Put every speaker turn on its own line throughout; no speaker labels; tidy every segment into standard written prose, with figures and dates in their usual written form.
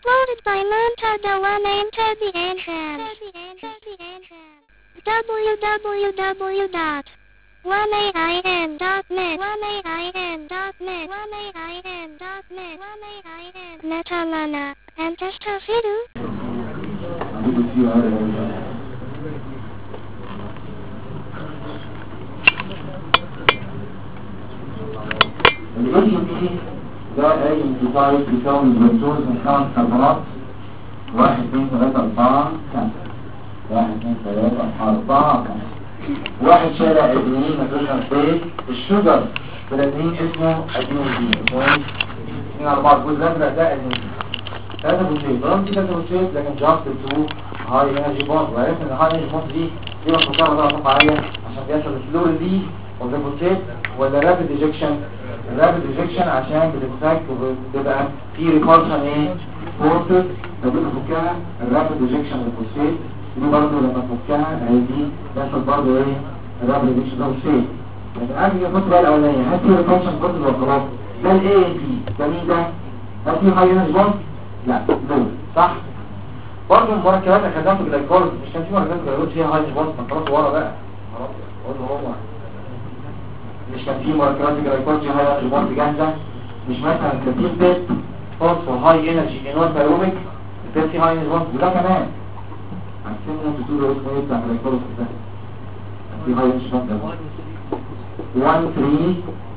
Uploaded by Montada One Enter the Entrance. www.1ain.net Metalana and Testafidu.
الATP ده أي انتظار بيكون البروتوز من 5 كربونات 1 2 3 4 5 1 2 3 4 5 واحد شارع ادينين مفيشن بيت الشجر بالادينين اسمه ادينين اسمه ايه؟ 2 على بعض جزء الازرق ده ادينين 3 بوشيت ضرب دي 3 بوشيت لكن جاست تو هاي انرجي بوند وعرفت ان الهاي انرجي بوند دي مفكرة بقى طبيعية عشان بيحصل الفلور دي وده بوشيت ولا رابid ايجكشن الرابد ريجكشن عشان بتتفك وبتبقى في ريكارشن ايه فورسز فبتفكها الرابد ريجكشن للفوسفيت دي برضه لما تفكها هي دي بيحصل برضه ايه الرابد ريجكشن للفوسفيت لكن قبل ما نخش بقى الاولانيه هات في ريكارشن فورسز وخلاص ده الاي ان بي ده مين ده؟ هات في هاي انرجي بوند؟ لا دول صح برضه المركبات اللي خدناها في الجلايكوليز مش كان في مركبات جلايكوليز فيها هاي انرجي بوند ما خلاص ورا بقى خلاص قلنا هو مش كان في مركبات الجلايكوليز هاي انرجي بوند جاهزه مش مثلا كتير بيت فوسفور هاي انرجي انوات بايروميك ده في هاي انرجي بوند وده كمان عشان انتوا تقولوا اسمه ايه بتاع الجلايكوليز ده في هاي انرجي بوند ده 1 3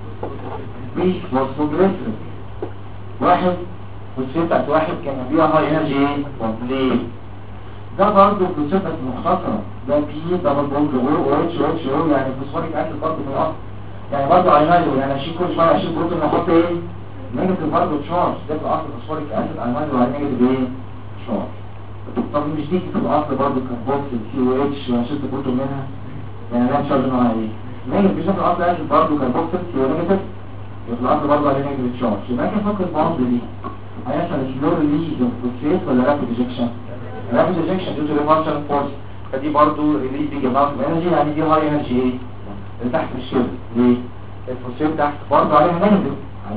بي فوسفوجليسرين واحد والسيت بتاعت واحد كان فيها هاي انرجي ايه ليه ده برضه كونسيبت مختصره ده بي دبل بوند او اتش او يعني فوسفوريك اسيد برضه في الاصل يعني برضه اينايزو يعني اشيل كل شويه اشيل بروتين واحط ايه نيجاتيف برضه تشارج ده في الاصل فوسفوريك اسيد اينايزو على نيجاتيف ايه تشارج طب مش دي في الاصل برضه كاربوكسيل سي او اتش وانا شلت بروتين منها يعني لا تشارج معاها ايه نيجاتيف في الاصل اسيد برضه كاربوكسيل سي او نيجاتيف في الاصل برضه على نيجاتيف تشارج يبقى كده فكر البوند دي هيحصل سلو ريليز اوف فوسفيت ولا رابيد ايجكشن رابيد ايجكشن ديو تو ريفرشن فورس فدي برضه ريليز بيج اماونت اوف انرجي يعني دي هاي انرجي ايه اللي تحت الشيل ليه الفوسفيت تحت برضه عليها نيجاتيف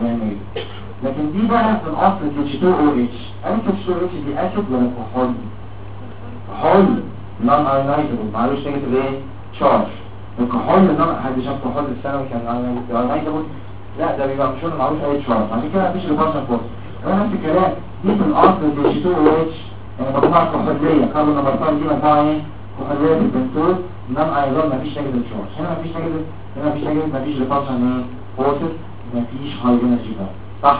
لكن دي بقى في الاصل H2OH H2OH دي اسيد ولا كحول كحول نون ايونايزبل معلوش نيجاتيف ايه تشارج الكحول نون هيدروجين كحول الثانوي كان ايونايزبل لا ده بيبقى مش معلوش اي تشارج عشان كده مفيش ريفرشن فورس نفس الكلام دي في الاصل H2OH يعني مجموعه كحوليه كاربون نمبر 5 دي مجموعه ايه كحوليه في البنتول نون ايونايزبل مفيش نيجاتيف تشارج هنا مفيش نيجاتيف هنا مفيش نيجاتيف مفيش ريفرشن ايه فورس مفيش هاي انرجي بوند صح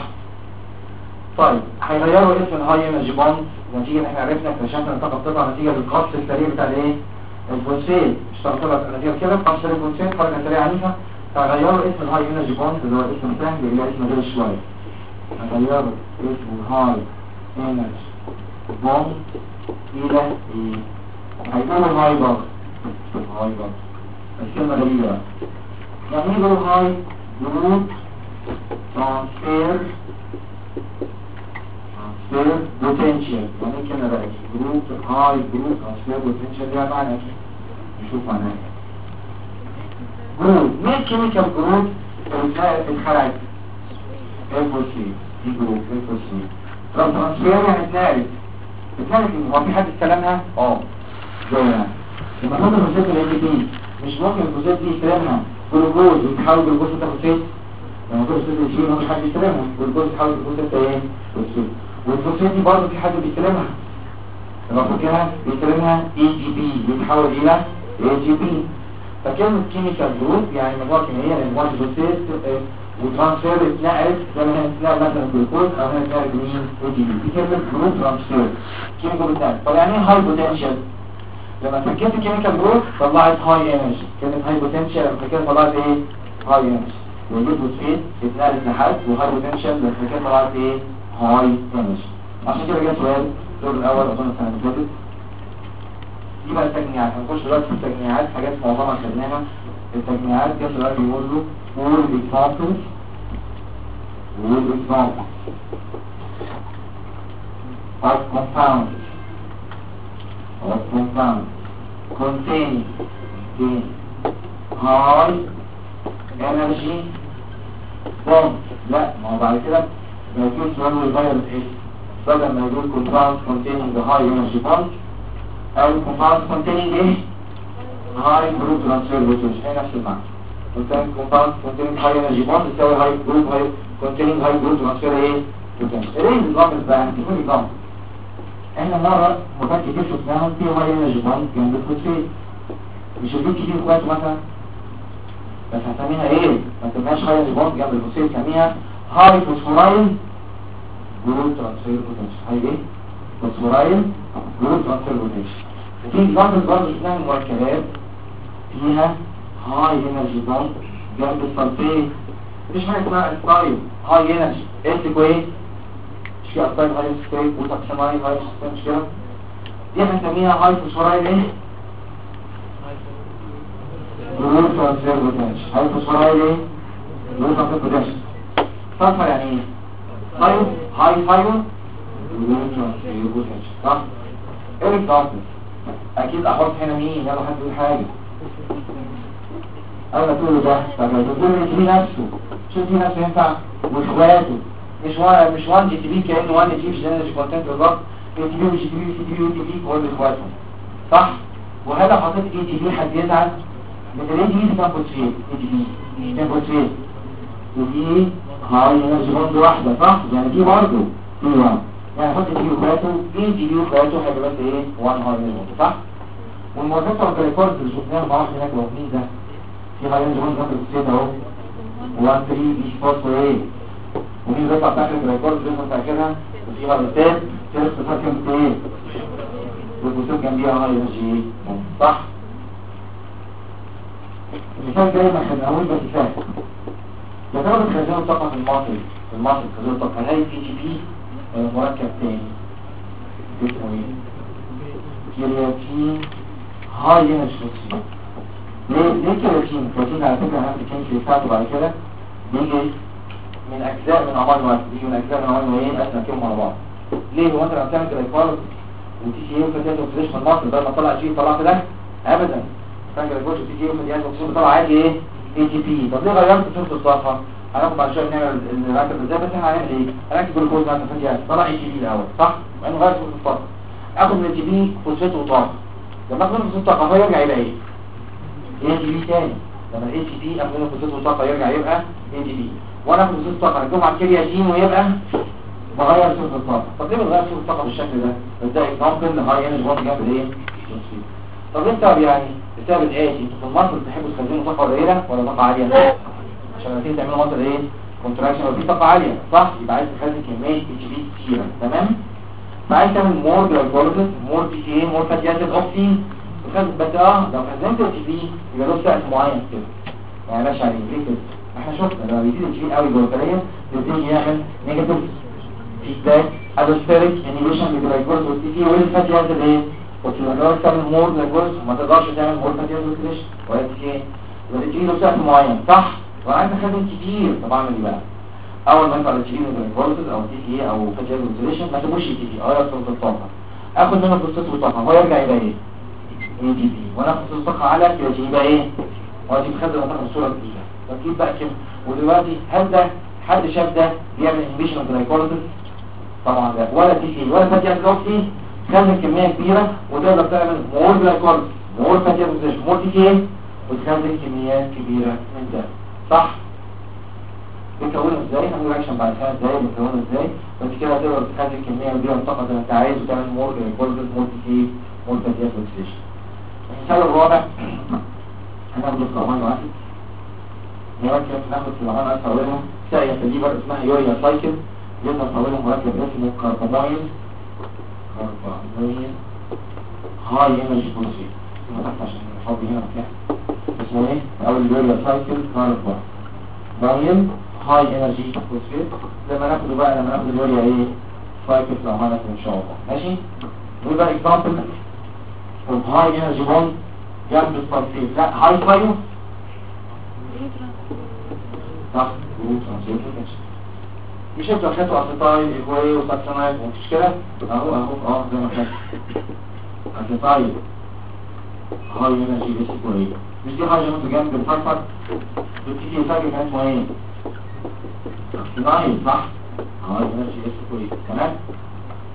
طيب هيغيروا اسم الهاي انرجي بوند نتيجه ان احنا عرفنا اكتشفنا ان الطاقه بتطلع نتيجه للقص السريع بتاع الايه الفوسفيت مش طلع نتيجه كده قص سريع الفوسفيت حركه سريعه عنيفه فغيروا اسم الهاي انرجي بوند اللي هو اسم سهل الى اسم غير شويه هيغيروا اسم الهاي انرجي بوند الى ايه هيقولوا هاي بوند هاي بوند الكلمه غريبه يعني ايه يقولوا هاي جروب transfer potential يعني كنا بقى جروب هاي جروب transfer potential ده معنى نشوف معناه جروب مين كيميكال جروب اتخلقت الفوسفيت دي جروب الفوسفيت ترانسفير يعني اتنقلت هو في حد استلمها؟ زيها لما نحط الفوسفيت اللي دي مش ممكن الفوسفيت دي يستلمها جلوكوز ويتحول جلوكوز لفوسفيت لما تقول الفوسفيت يشيل مفيش حد يستلمها والجلوكوز يتحول لفوسفيت ايه؟ فوسفيت والفوسفيت دي برضه في حد بيستلمها لما فاكرها بيستلمها AGP بيتحول الى AGP فكلمة كيميكال جروب يعني مجموعة كيميائية لمجموعة الفوسفيت وترانسفير اتنقلت زي ما هي اتنقل مثلا جلوكوز او هي اتنقلت مين AGP دي كلمة جروب ترانسفير كيميكال اتنقلت طب يعني ايه هاي بوتنشال؟ لما فكرت كيميكال جروب طلعت هاي انرجي كلمة هاي بوتنشال لما فكرت طلعت ايه؟ هاي انرجي وجود فوسفيت اتنقلت لحد وهاي بوتنشال لما فكرت طلعت ايه؟ هاي انرجي عشان كده جه سؤال الدور الاول اظن السنه اللي فاتت دي بقى التجميعات هنخش دلوقتي في التجميعات حاجات معظمها خدناها التجميعات جه سؤال بيقول له all examples of compounds containing high energy bond لا ما هو بعد كده لو كل سؤال يغير الاسم بدل ما يقول compounds containing the high energy bond او compounds containing ايه high group transfer potential هي نفس المعنى. compounds containing high energy bond تساوي high group containing high group transfer ايه potential. ايه النظام بقى؟ كيف النظام؟ احنا مرة مفكر شفناهم في high energy bond جنب الفوسفيت، مش البيت كتير اخواته مثلا، بس هسميها ايه؟ ما تسميهاش high energy bond جنب الفوسفيت، سميها high phosphoryl group transfer potential. هاي ايه؟ phosphoryl group transfer potential. وفي examples برضه شفناها من مركبات فيها high energy bond جنب السلفيت. مفيش حاجة اسمها اسبايل high energy اسمه ايه؟ مش في اسبايل high سكويت وتاكسيمايل high سكويت مش كده؟ دي هنسميها high phosphoryl ايه؟ group transfer potential. high phosphoryl ايه؟ group transfer potential. صفر يعني ايه؟ هاي فايبر group transfer potential صح؟ ايه الكارتس؟ اكيد احط هنا مين؟ يلا حد يقول حاجة. انا تقول له ده طب لو تقول لي تي نفسه شوف تي نفسه ينفع واخواته مش 1 جي تي بي كأنه 1 جي بي جنرال كونتنت بالظبط. اي تي بي وجي تي بي وسي تي بي وتي بي كل اخواتهم صح. وهل لو حطيت اي تي بي حد يزعل؟ مثل اي تي بي كان فوسفيت اي تي بي كان فوسفيت ودي هاي انرجي بوند واحده صح. يعني دي برضه دي 1 يعني حط تي بي اخواته اي تي بي اخواته هيبقى بس ايه 1 هاي انرجي بوند صح. والمركبات والكاليكورد اللي شفناها مع واحد هناك لو مين ده في هاي انرجي بوند جنب الفوسفيت اهو 1 3 بي فوسفور ايه ومين بيطلع تحت الكاليكورد زي ما انت فاكرها وفي غلطات تيرست سكند ايه والفوسفيت جنبيها هاي انرجي صح. المثال جاي ما خدناهوش بس فاهم. يعتبر خزان الطاقه في المصل خزان الطاقه هلاقي بي جي بي مركب تاني اسمه ايه كرياتين هاي انرجي فوسفيت. ليه كرياتين؟ كرياتين على فكره هنعمل الكيمستري بتاعته بعد كده بيجي من اجزاء من امينو اسيد بيجي من اجزاء من امينو ايه اسمها كيهم على بعض. ليه هو انت لما بتعمل جلايكولايز وتي سي اي وفتات اوكسيديشن في المصل بدل ما تطلع جي طلعت ده ابدا كان جلايكولايز وتي سي اي وفتات اوكسيديشن بتطلع عادي ايه اي تي بي. طب ليه غيرت صوره الطاقه؟ هناخد بعد شويه نعمل الركب ازاي بس احنا هنعمل ايه؟ هنكتب جلوكوز مثلا فتيات طلع اي تي بي الاول صح؟ لانه غير صوره الطاقه اخد من التي بي فوسفات وطاقه لما اخد من فوسفات الطاقه هو يرجع يبقى ايه؟ اي تي بي تاني. لما الاي تي بي اخد من فوسفات الطاقه يرجع يبقى اي تي بي وانا اخد فوسفات الطاقه ارجعهم على الكرياتين ويبقى بغير صوره الطاقه. طب ليه بغير صوره الطاقه بالشكل ده؟ ده اكزامبل هاي انرجي بوند جنب الايه؟ طب انت يعني بسبب الاتي انتوا في المصل تحبوا تخزنوا طاقه قليله ولا طاقه عاليه؟ عشان لما تيجي تعملوا مصل ايه؟ كونتراكشن وفي طاقه عاليه صح؟ يبقى عايز تخزن كميه اي تي بي كتيره تمام؟ فعايز تعمل مور جلايكوليسيس مور بي تي اي مور فاتي اسيد اوكسين بس لو خزنت اي تي بي يبقى له سقف معين كده يعني ماشي عليه ليه كده؟ احنا شفنا لما بيزيد الجي بي قوي جوه الخليه بيبتدي يعمل نيجاتيف فيدباك الوستيريك انيبيشن للجلايكوليسيس والتي تي والفاتي اسيد ايه؟ وتقدر تعمل مور جلايكوليسيس وما تقدرش تعمل مور فاتي اسيد اوكسيديشن ولا تي تي يبقى الجي بي له سقف معين صح؟ وانا عايز اخزن كتير طب اعمل ايه بقى؟ اول ما يطلع الجي بي جلايكوليسيس او تي تي او فاتي اسيد اوكسيديشن ما تبوش التي تي غير صوره الطاقه اخد منه فوسفات وطاقه هو يرجع يبقى ايه؟ اي تي بي وانا اخد الطاقه على كرياتين يبقى ايه؟ هو دي بخزن الطاقه بصوره جديده. تركيب بقى كده. ودلوقتي هل ده حد شاف ده بيعمل انهبيشن اوف جلايكوليسيس؟ طبعا لا. ولا تي سي ولا فاتي اسيد اوكسي خزن كميه كبيره وتقدر تعمل مور جلايكوليسيس مور فاتي اسيد مور تي سي وتخزن كميات كبيره من ده صح؟ بتكونه ازاي؟ هنقول اكشن بعد 5 دقايق بتكونه ازاي بس كده تقدر تخزن كميه كبيره من الطاقه زي ما انت عايز وتعمل مور جلايكوليسيس مور تي سي مور فاتي اسيد اوكسيديشن. المثال الرابع هناخد الامينو اسيد مركب ناخد في الامينو اسيد اولهم ساقيه في الليفر اسمها يوريا سايكل يقدر اولهم مركب اسمه كاربامين هاي انرجي فوسفيت ما تحت عشان نحط هنا مكان اسمه ايه؟ اول يوريا سايكل كاربامين هاي انرجي فوسفيت. لما ناخده بقى لما ناخد اليوريا ايه؟ سايكل في الامينو اسيد ان شاء الله ماشي؟ ويبقى اكزامبل of high energy bond جنب السلفيت لا هاي فايو صح جروب ترانسفير مش انتوا اخدتوا اسيتايل ايكوي وساكسونايت ومفيش كده اهو زي ما خدت اسيتايل هاي انرجي بس ايكوي مش دي حاجه انتوا جنب الفلفل بتيجي فاكر كان اسمه ايه؟ ساكسونايت صح هاي انرجي بس ايكوي تمام.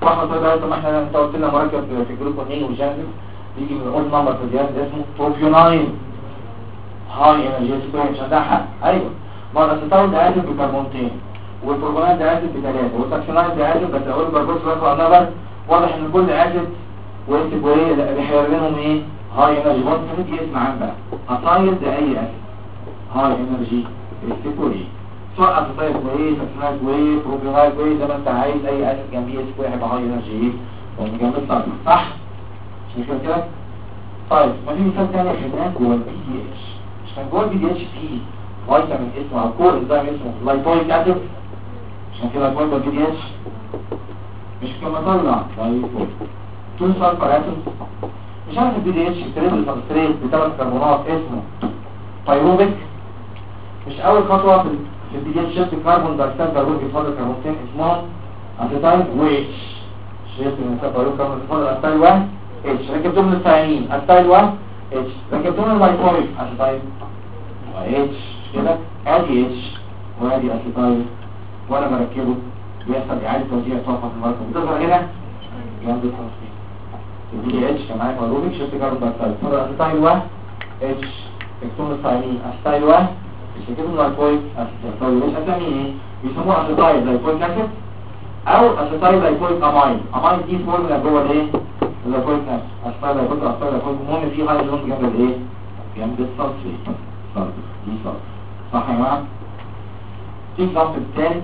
واحنا طيب ما احنا انت قلت لنا مركب في الجلوكونين والجانب يجي من اول نمبر في الجهاز اسمه بروبيوناين هاي انرجي سكوير عشان ده حق. ايوه ما الاسيتايل ده اسيد بكربونتين والبروبونات ده اسيد بثلاثه والساكسينايل ده اسيد بس اقول بربوس رقم نمبر. واضح ان كل اسيد واسيد وايه بيحير لهم ايه هاي انرجي بوند. هتيجي اسم عام بقى اسايل ده اي اسيد هاي انرجي سكوير سواء اسيتايل وايه ساكسينايل وايه بروبونات وايه زي ما انت عايز اي اسيد جنبيه سكوير هيبقى هاي انرجي ايه وجنب الصلب صح مش كده. طيب ما في مثال تاني خدناه جوه البي دي اتش. مش كان جوه البي دي اتش فيه فيتامين اسمه او كور انزيم اسمه لايبويك اسيد عشان كده لايبويك البي دي اتش مش كما طلع لايبويك تو سلفر اسيد. مش عارف البي دي اتش تريبل سبستريت بثلاث كربونات اسمه بايروبيك. مش اول خطوه في البي دي اتش شفت كربون دايوكسيد بايروبيك بيفضل كربونتين اسمهم اسيتايل واتش. شفت من بايروبيك كربون بيفضل اسيتايل 1 اتش. ركبتهم للثانيين اسيتايل 1 اتش. ركبتهم لللايبويك اسيتايل اتش كده ادي اتش وادي اسيتايل وانا بركبه بيحصل اعاده توزيع طاقه في المركب بتظهر هنا جنب الترانسميت. البي دي اتش كان معاك بايروبيك شفت كربون دايوكسيد فضل اسيتايل 1 اتش. ركبتهم للثانيين اسيتايل 1 مش ركبتهم لللايبويك اسيتايل اتش. اسامي ايه بيسموه اسيتايل لايبويك اسيد او اسيتايل لايبويك اماين. اماين دي فورمولا جوه الايه اللايبويك اسيد. اسيتايل لايبويك اسيتايل لايبويك المهم في هيدروجين جنب الايه جنب السلفيت دي صح يا جماعه. في الضغط الثالث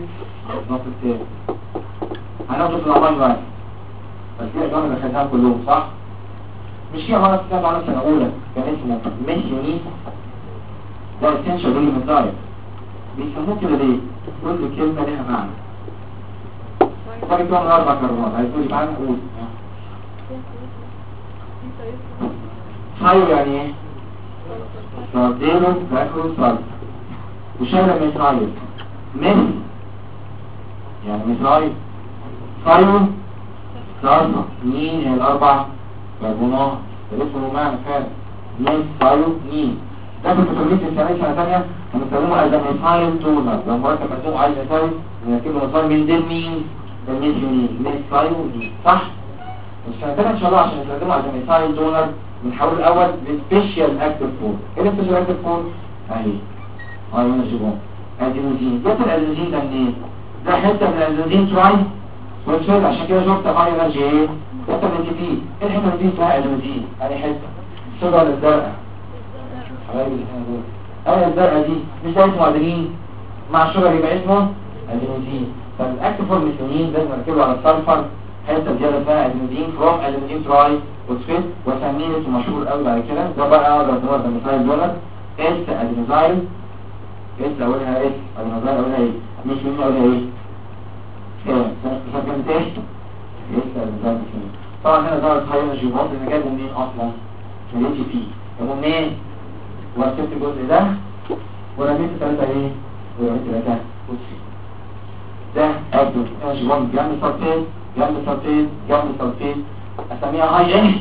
هناخده في الاماين واحد بس كده كمان دخلناهم كلهم صح. مش في امراض كتاب على سنه اولى كان اسمه ميثيونين ده اسينشال ايليمنت دايت. بيسموه كده ليه؟ كل كلمه لها معنى. طيب كمان 4 كربونات عايزين معانا نقول ثايو يعني ايه؟ ساردينو باكرو سالفا وشايله ميثايل ميث يعني ميثايل ثايو سالفا مين هي الاربع كربونات ده اسمه معنى فعلا ميثايو مين. ده في التطبيق الثاني سنه ثانيه هنستخدمه از ميثايل تونر. لو مركب مجموع عايز ميثايل نركب له ميثايل من دول مين الميثيونين ميثايل مين صح. السنه الثانيه ان شاء الله عشان نستخدمه از ميثايل تونر بنحول الاول لسبيشال اكتيف فور. ايه السبيشال اكتيف فور اهي هاي انرجي بوند ادينوزين. جت الادينوزين ده منين؟ ده حته من الادينوزين تراي والفيل عشان كده شفت هاي انرجي ايه حته من التي بي. ايه الحته دي اسمها ادينوزين ادي حته الصبغه الزرقاء حبايبي اللي هنا دول. ايه الزرقاء دي مش ده اسمه ادينين مع الشجر يبقى اسمه ادينوزين. طب الاكتيف فور ميثيونين لازم نركبه على السلفر حته زياده اسمها ادينوزين فروم ادينوزين تراي وتفيد وسميه اسمه مشهور قوي بعد كده ده بقى اقدر ادور ده مثال دولار اس ادينوزايل اس اولها اس ادينوزايل اولها ايه مش مين اولها ايه سكنت ايه اس ادينوزايل. طبعا هنا ظهرت هاي انرجي بوند اللي جابه منين اصلا من الاتش بي جابه منين وركبت الجزء ده ورميت 3 ايه ورميت 3 وتفيد. ده ادو انرجي بوند جنب سلفيت جنب سلفيت جنب سلفيت اسميها هاي ايه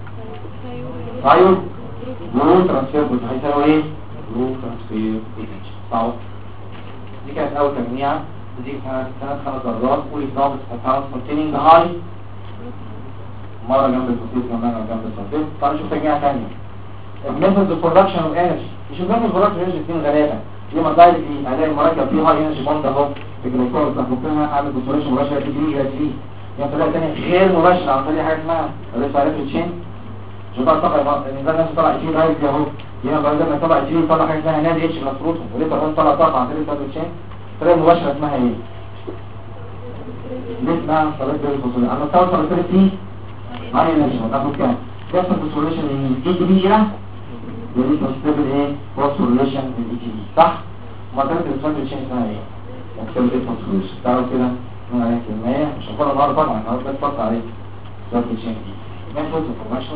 ثايو برو ترانسفير بوت هيساوي ايه برو ترانسفير بوتنشال صح. دي كانت اول تجميعه دي كانت 5 درجات قولي ضابط كونتيننج كونتيننج هاي مره جنب الفوسفيت كمان جنب السلفيت. تعالوا نشوف تجميعه ثانيه الميثود اوف برودكشن اوف انرجي. مش الميثود اوف برودكشن انرجي اثنين غلابه دي ما دايركتلي هلاقي المركب فيه هاي انرجي بوند اهو في الجلوكوز هحطها اعمل كونسوليشن مباشره في 3 يعني طريقه ثانيه غير مباشره عن طريق حاجه اسمها ريسايكل تشين. شوف الطاقه الانسان نفسه طلع كتير دايركت اهو هنا بعد ما طلع كتير طلع حاجه اسمها نادي اتش مفروض وليه طلع طاقه عن طريق ريسايكل تشين. الطريقه المباشره اسمها ايه؟ دي اسمها طريقه الكونسوليشن. انا توصل لطريقه دي هاي انرجي هتاخد كام؟ بيحصل كونسوليشن من اي دي الى ودي تستقبل ايه؟ كونسوليشن من اي دي صح؟ ما طريقه الريسايكل تشين اسمها ايه؟ اكتب ايه كونسوليشن تعالوا كده من عليك المية مش هنقرأ النهاردة طبعا هنقرأ بس فقط عليك سؤال الشين دي ميثود انفورميشن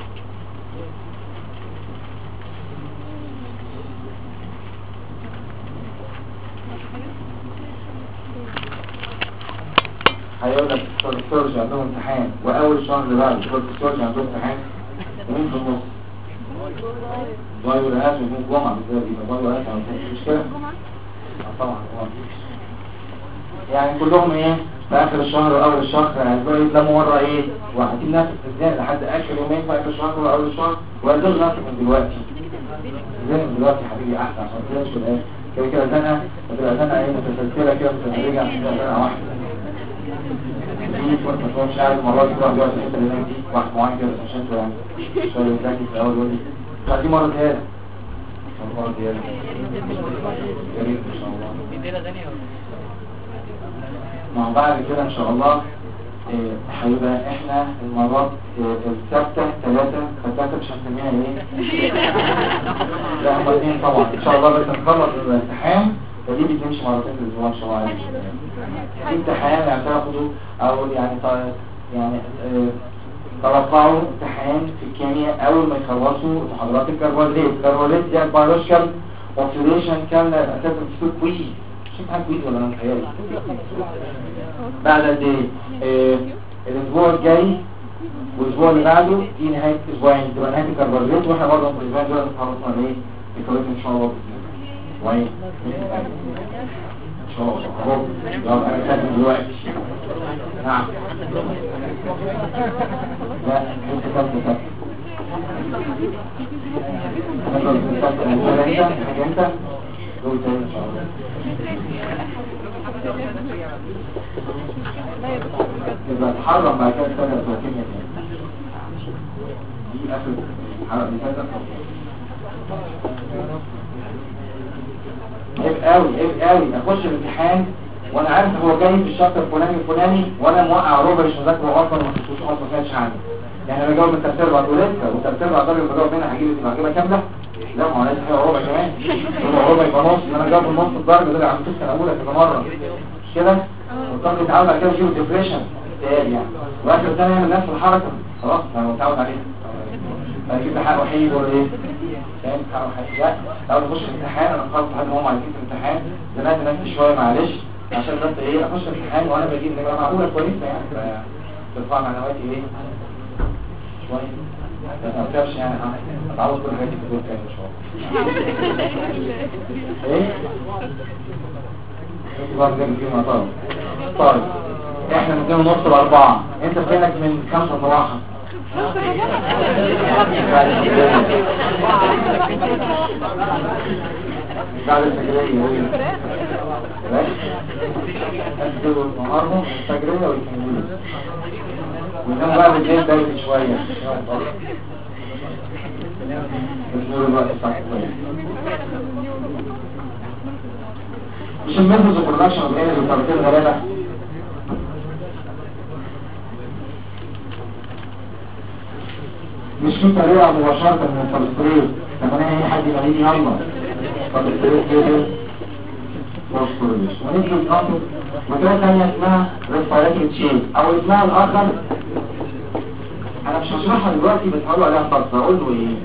هيقول لك السورج عندهم امتحان واول شهر اللي بعده السورج عندهم امتحان ومين في النص ضاي ورهاش ويكون جمعة بالذات يبقى ضاي ورهاش مش كده؟ طبعا يعني كلهم ايه في اخر الشهر واول الشهر هيبقوا يتلموا مره ايه وهتجيب نفسك ازاي لحد اخر يومين في اخر الشهر واول الشهر وهتدوز نفسك من دلوقتي زي من دلوقتي يا حبيبي احسن عشان تلاقيش في الاخر كده كده زنقه وتبقى زنقه ايه متسلسله كده متسلسله عشان تبقى زنقه واحده دي فرصه مش عارف المره دي كل واحد يقعد في الحته اللي هناك دي واحد معين كده عشان انتوا يعني شويه ذكي في الاول ودي فدي مره زياده مره زياده يا ريت ان شاء الله مع بعد كده ان شاء الله هيبقى احنا المرات الثابته 3 فالثابته مش هنسميها ايه لا هم 2 طبعا ان شاء الله بس نخلص الامتحان فدي بتمشي مرتين في الاسبوع ان شاء الله في امتحان يعني تاخدوا او يعني توقعوا امتحان في الكيمياء اول ما يخلصوا محاضرات الكربونات دي البيولوجيكال اوكسيديشن كان اساسا في كويز شوف حاجه كويس ولا انا متهيألي بعد قد ايه الاسبوع الجاي والاسبوع اللي بعده دي نهايه اسبوعين تبقى نهايه الكربونات واحنا برضه في الاسبوع ده خلصنا ايه الكربونات ان شاء الله وين ان شاء الله يلا انا كاتب دلوقتي نعم لا انت كاتب انت دول تاني ان شاء الله يبقى تحرم بعد كده سنة الكيمياء دي اخر حرق مثال عيب قوي اخش الامتحان وانا عارف هو جاي في الشابتر الفلاني وانا موقع ربع مش مذاكره اصلا ما خدتوش اصلا ما كانش عندي يعني انا بجاوب من تفسير بعد ولسه والتفسير بعد اللي بجاوب منها هجيبها كامله لا ما هو لازم هي ربع كمان ربع يبقى نص انا جاوب النص الدرجه دي عم في السنه الاولى كذا مره مش كده والطالب يتعود على كده يجيب ديبريشن يعني واخر سنه يعمل نفس الحركه خلاص انا متعود عليها فاجيب حق وحيد ولا ايه فاهم حق وحيد لا لو نخش الامتحان انا خلاص لحد ما هم عايزين في الامتحان زمان نفسي شويه معلش عشان بس ايه اخش الامتحان وانا بجيب نبقى معقوله كويسه يعني ترفع معنوياتي ايه شويه ما تكتبش يعني اتعود كل حاجه في الدور تاني ان شاء الله ايه انت بقى بجيب فيه مطار طيب احنا من 2:30 ل4 انت فينك من 5 صباحا بعد الفجرية أكتبوا النهاردة الفجرية ويكملوا ونام بقى بالليل بايت شوية بنقول الوقت صح مش الميثودز اوف برودكشن اوف انرجي والتركيز غالبا مش في طريقة مباشرة من الفلسطرية كمان هي حد يماليني يلا فلسطرية كده فلسطرية ونجي الأمر وكده تانية اسمها ريسبيراتوري تشين أو اسمها الآخر أنا مش هشرحها دلوقتي بس هقوله عليها فرصة أقول له إيه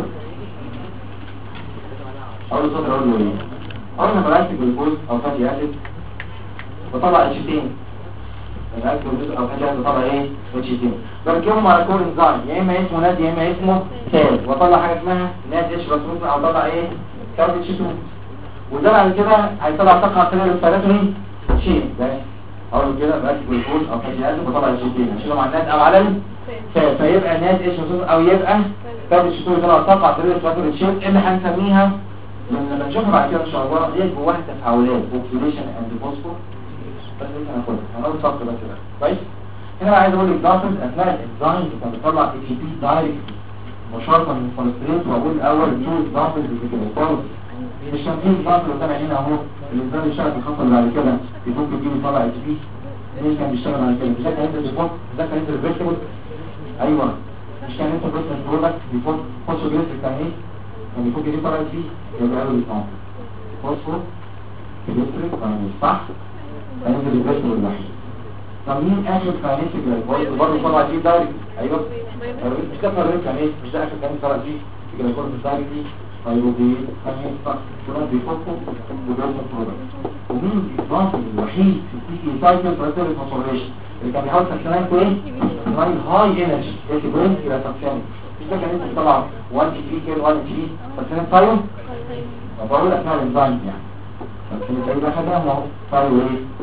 أقول له صدر أقول له إيه أقول له بلاستيك بالجلوكوز أو فاتي أسيد بطلع اتشتين الأكل والجزء أو حاجة بطلع إيه اتشتين بركبهم على كور انزايم يا إما اسمه ناد يا إما اسمه كال وطلع حاجة اسمها ناد اتش رسموس أو طلع إيه كارب اتشتون وده بعد كده هيطلع طاقة عقلية للفلاتري تشين ده أقول كده بلاستيك بالجلوكوز أو فاتي أسيد بطلع اتشتين هشيلهم على الناد أو على الكال فيبقى ناد اتش رسموس أو يبقى كارب اتشتون يطلع طاقة عقلية للفلاتري تشين اللي هنسميها لما نشوفها بعد كده ان شاء الله هي جواها تفاعلات اوكسيديشن اند فوسفور بس لسه هناخدها هنقول سطر بس كده كويس هنا بقى عايز اقول اكزامبل اثناء الانزيم كان بيطلع اي تي بي دايركت مشاركه من الكوليسترول واقول الاول تو اكزامبلز كده خالص مش كان في اكزامبل قدام عينينا اهو الانسان بيشتغل في الخطوه اللي بعد كده بيفك الجين يطلع اي تي بي ليش كان بيشتغل على كده مش ده كان انت بيفك ده كان انت ريفرسبل ايوه مش كان انت بروتين برودكت بيفك فوسفوجليسريك كان ايه كان بيفك دي طلعت فيه يبقى قالوا الاسماء فوسفور جليسريك كان صح كان انت ريفرسبل الوحيد طب مين اخر كاينيتيك برضه طلع فيه دايركت ايوه مش ده فرق كان ايه مش ده اخر كان طلع فيه الجلوكوز دايركت ايوه دي كان ينفع كمان بيفكوا وبيوصل برودكت ومين الإضافة الوحيد في التي سايكل بريتيري فوسفوريشن اللي كان بيحاول تكسنان ايه هاي انرجي اكيبرنت الى تكسنان مش ده كان انت طلع 1 تي كيلو 1 تي تكسنان فايو فبقول اثناء الانزيم يعني بس اللي ده خدها ما هو فايو ايه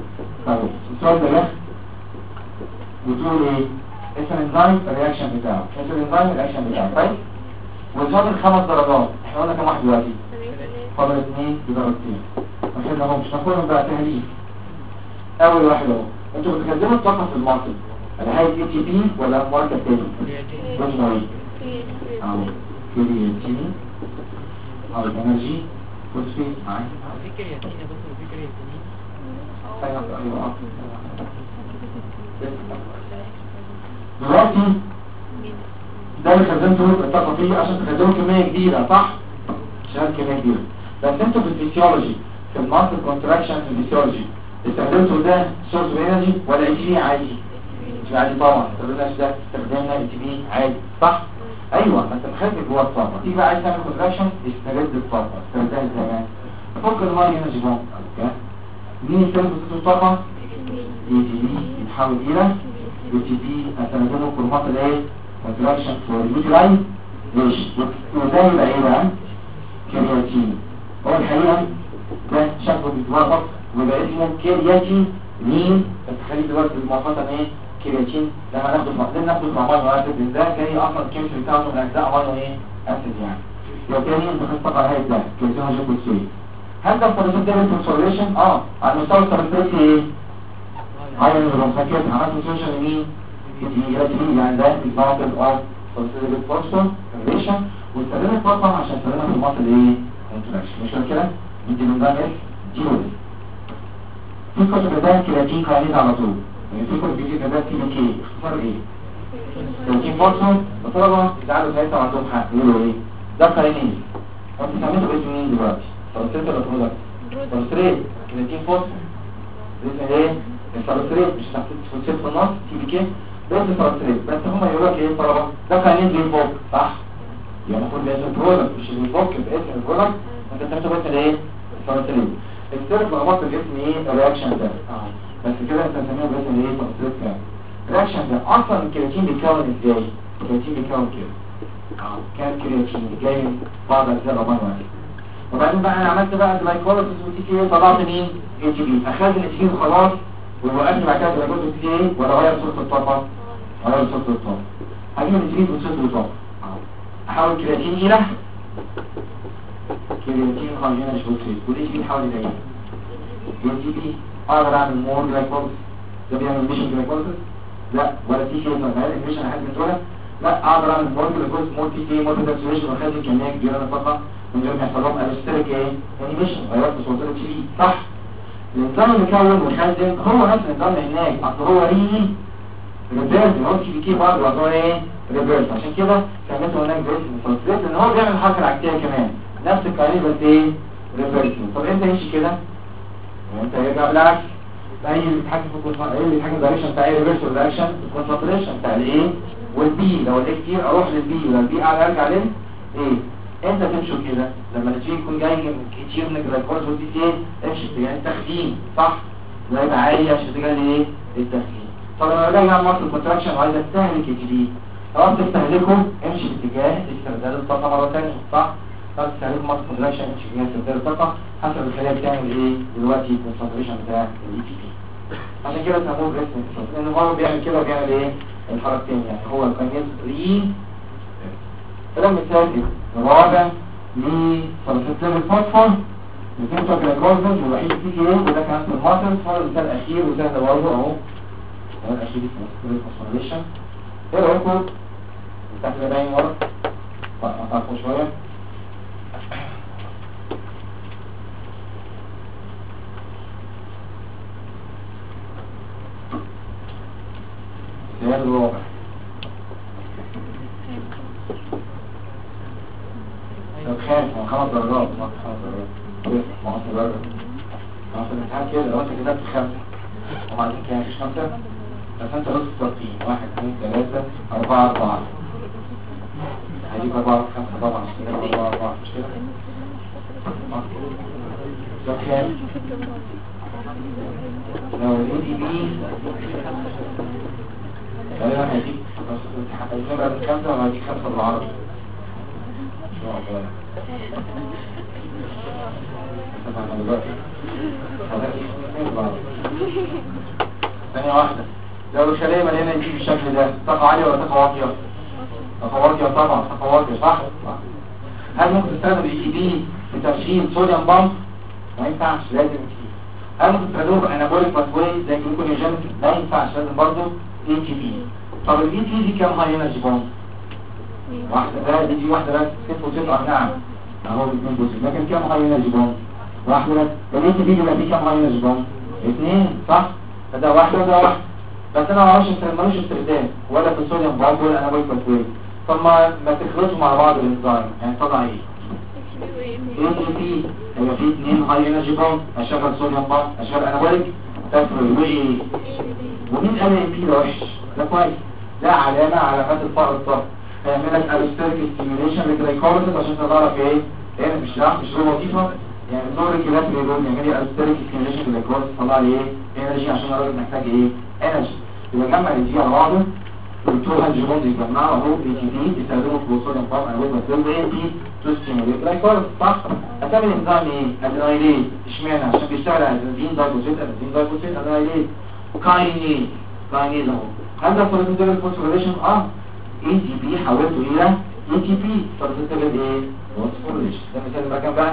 طيب السؤال ده بتقول ايه؟ اسم الانزيم الرياكشن بتاعه، اسم الانزيم الرياكشن بتاعه. طيب والفاضل 5 درجات، احنا قلنا كام واحد دلوقتي؟ فاضل 2 بدرجتين. واخدنا اهو، مش هناخدهم بقى تهريج. اول واحد اهو، انتوا بتخزنوا الطاقه في المعصب الهاي اي تي بي ولا مركب تاني؟ اسمه ايه؟ اهو كرياتين او انرجي فوسفيت معايا.
في كرياتين يا دكتور وفي كرياتين.
ايوه دلوقتي ده اللي خزنته الطاقه فيه عشان تخزنوا كميه كبيره، صح؟ عشان كميه كبيره. بس انتوا في الفسيولوجي، في الماسل كونتراكشن في الفسيولوجي استخدمتوا ده سورس انرجي ولا اي تي بي عادي؟ مش عادي طبعا، استخدمناش ده، استخدمنا اي تي بي عادي، صح؟ ايوه، ما انت مخزن جوه الطاقه، تيجي بقى عايز تعمل كونتراكشن استرد الطاقه، استردها ازاي؟ فك الماي انرجي بومب. مين يستخدم الطاقه؟ اي تي بي يتحول الى اي تي بي، استخدمه في الماسل ايه؟ كونتراكشن فور يوتيلايز ليش؟ وده يبقى ايه بقى؟ كرياتين. هو الحقيقه ده شكله بيتوافق ويبقى اسمه كرياتين مين؟ بس خلي دلوقتي المواصفات ايه؟ كرياتين. لما ناخد مع ماينو اسيد، ده جاي اصلا الكيمستري بتاعته من اجزاء ماينو ايه؟ اسيد يعني. لو كرياتين انت خدت طبعا هاي ده كرياتين هيجيب هل ده الفورميشن ده بالفورميشن؟ على المستوى الثلاثي ايه؟ هاي اللي فاكر عملت فورميشن لمين؟ كرياتين يعني ده اكزامبل اوف فورميشن فورميشن واستخدمت طاقه عشان تستخدمها في المصل ايه؟ انتراكشن. مش كده؟ انت من ده ايه؟ ديول في كتب ده كرياتين كاينيز على طول، يعني في كتب بيجي كده تي كي اختصار ايه؟ كرياتين فورسون. الطلبه يزعلوا ساعتها وعندهم حق يقولوا ايه؟ ده كاينيز. انت سميته باسم مين دلوقتي؟ سالستريت ولا برودكت؟ سالستريت. كرياتين فورسون باسم ايه؟ السالستريت. مش هتحط فوسفات في النص تي كي باسم سالستريت. بس هم يقولوا لك ايه الطلبه؟ ده كاينيز بيفوق، صح؟ يعني المفروض باسم البرودكت مش اللي بيفوق باسم البرودكت. انت سميته باسم ايه؟ السالستريت. السيرف لخبطت الجسم ايه؟ الرياكشن ده. بس كده انت هنسميه باسم ايه؟ سالستريت كام؟ الرياكشن ده اصلا الكرياتين بيتكون ازاي؟ الكرياتين بيتكون كده. كان كرياتين جاي من بعض اجزاء الامينو اسيد. وبعدين بقى انا عملت بقى جلايكوليسيس وتي كي ايه، طلعت مين؟ اي تي بي. اخذت الاي تي بي وخلاص ووقفت بعد كده جلايكوليسيس تي كي ايه ولا غير صوره الطاقه؟ غير صوره الطاقه. هجيب الاي تي بي وصوره الطاقه. احول كرياتين الى كرياتين هيدروجين فوسفات والاي تي بي تحول الى ايه؟ اي تي بي. اقدر اعمل مور جلايكوليسيس. ده بيعمل ميشن جلايكوليسيس؟ لا. ولا تي كي مثلا هل الميشن حاجه بتقولها؟ لا. اقدر اعمل مور جلايكوليسيس مور تي كي مور ديسوسيشن واخد كميه كبيره من الطاقه من غير ما يحصل لهم الستريك ايه؟ انيميشن غيرت صوره التي بي، صح؟ الانزيم اللي كون وخزن هو نفس الانزيم اللي هناك، اصل هو ريل ريفيرس. هو تي بي كي برضه هو ايه؟ ريفيرس. عشان كده سميته هناك باسم الفوسفات لان هو بيعمل الحركه العكسيه كمان نفس الكارير بس ايه؟ ريفيرس. طب انت يمشي كده وانت يرجع بالعكس. ايه اللي بيتحكم في الكونسنتريشن؟ ايه اللي بيتحكم في الدايركشن بتاع ايه؟ ريفيرس رياكشن الكونسنتريشن بتاع الايه؟ والبي. لو الايه كتير اروح للبي ولو البي اعلى ارجع لل ايه؟ انت تمشي كده لما الجي يكون جاي كتير من الجلايكوز والدي سي امشي اتجاه التخزين، صح؟ ده يبقى عالي عشان اتجاه الايه؟ التخزين. طب لما ارجع اعمل ماسل كونتراكشن وعايز استهلك اتش دي، خلاص تستهلكه امشي في اتجاه استرداد الطاقه مره ثانيه، صح؟ خلاص تستهلك ماسل كونتراكشن امشي في اتجاه استرداد الطاقه حسب الخلايا بتعمل ايه دلوقتي الكونسنتريشن بتاع الاي تي بي. عشان كده سموه باسم الفوسفات لان هو بيعمل كده وبيعمل ايه؟ الحركتين. يعني هو الكاينيز ري. كلام مثال الرابع لفلسفة الفوسفور بتنتج جلايكوزز والوحيد تي كي ايه وده كان في الماسل. هذا المثال الاخير وده ده برضه اهو الاخير في الفوسفوريليشن. ايه رايكم؟ تحت باين ورا نقطعكم شويه. السؤال الرابع خمس درجات. الامتحان كده لو انت كتبت 5 وبعدين كده مفيش 5 بس انت رص الترتيب 1 2 3 4 4 هجيب 4 5 طبعا مش كده 4 4 مش كده. ده كام؟ لو الاي دي بي غالبا هيجيب هيجيب 5 وهيجيب 5 بالعربي. اتفقنا دلوقتي. ثانية واحدة، لو الخلية مليانة دي بالشكل ده طاقة عالية ولا طاقة واطية؟ طاقة واطية طبعا، طاقة واطية صح؟ هل ممكن تستخدم الاي تي بي في ترشيد صوديوم بامب؟ ما ينفعش، لازم تي. هل ممكن تستخدمه في انابوليك باثواي زي جلوكونيوجينيك؟ ما ينفعش، لازم برضه اي تي بي. طب الاي تي دي كام هاي انرجي بامب؟ واحدة، دي واحدة بس، ست وست نعم اهو الاثنين بوزيت، لكن كام هاي انرجي بامب؟ واحدة بس. الاي تي بي بيبقى فيه كام هاي انرجي بامب؟ اثنين صح؟ فده واحدة وده واحدة، بس انا مالوش استخدام ولا في الصوديوم بامب ولا انابوليك باثواي. طب ما تخلطوا مع بعض الانزيم، يعني طلع ايه؟ اي تي بي هيبقى فيه 2 هاي انرجي بامب، اشغل صوديوم بامب، اشغل انابوليك تفرق وايه؟ ومين قال ان بي ده وحش؟ ده كويس، ده علامة علامات الفقر الطاقة. هيعمل لك الستيريك ستيميوليشن للجلايكوليسيس عشان تعرف ايه؟ هنا مش له وظيفة، يعني النور الكلاسي بيقول يعمل لي الستيريك ستيميوليشن للجلايكوليسيس طلع لي ايه؟ انرجي، عشان الراجل محتاج ايه؟ انرجي. يبقى جمع الجي على بعضه الدكتور هانجي بوند يجمعه اهو اي تي بي يستخدمه في الصوديوم بامب انابوليك باثواي اي بي تو ستيميوليت جلايكوليسيس صح؟ اسامي الانزيم ايه؟ ادينايليز، اشمعنى؟ عشان بيشتغل على ادينين دايبوسيت، ادينين دايبوسيت ادينايليز. وكاينيز، كاينيز اهو. هل ده فورميدال فوسفوريليشن؟ اي تي بي حولته الى اي تي بي، طب تستخدم ايه؟ فوسفوريليشن. ده مثال المكان بقى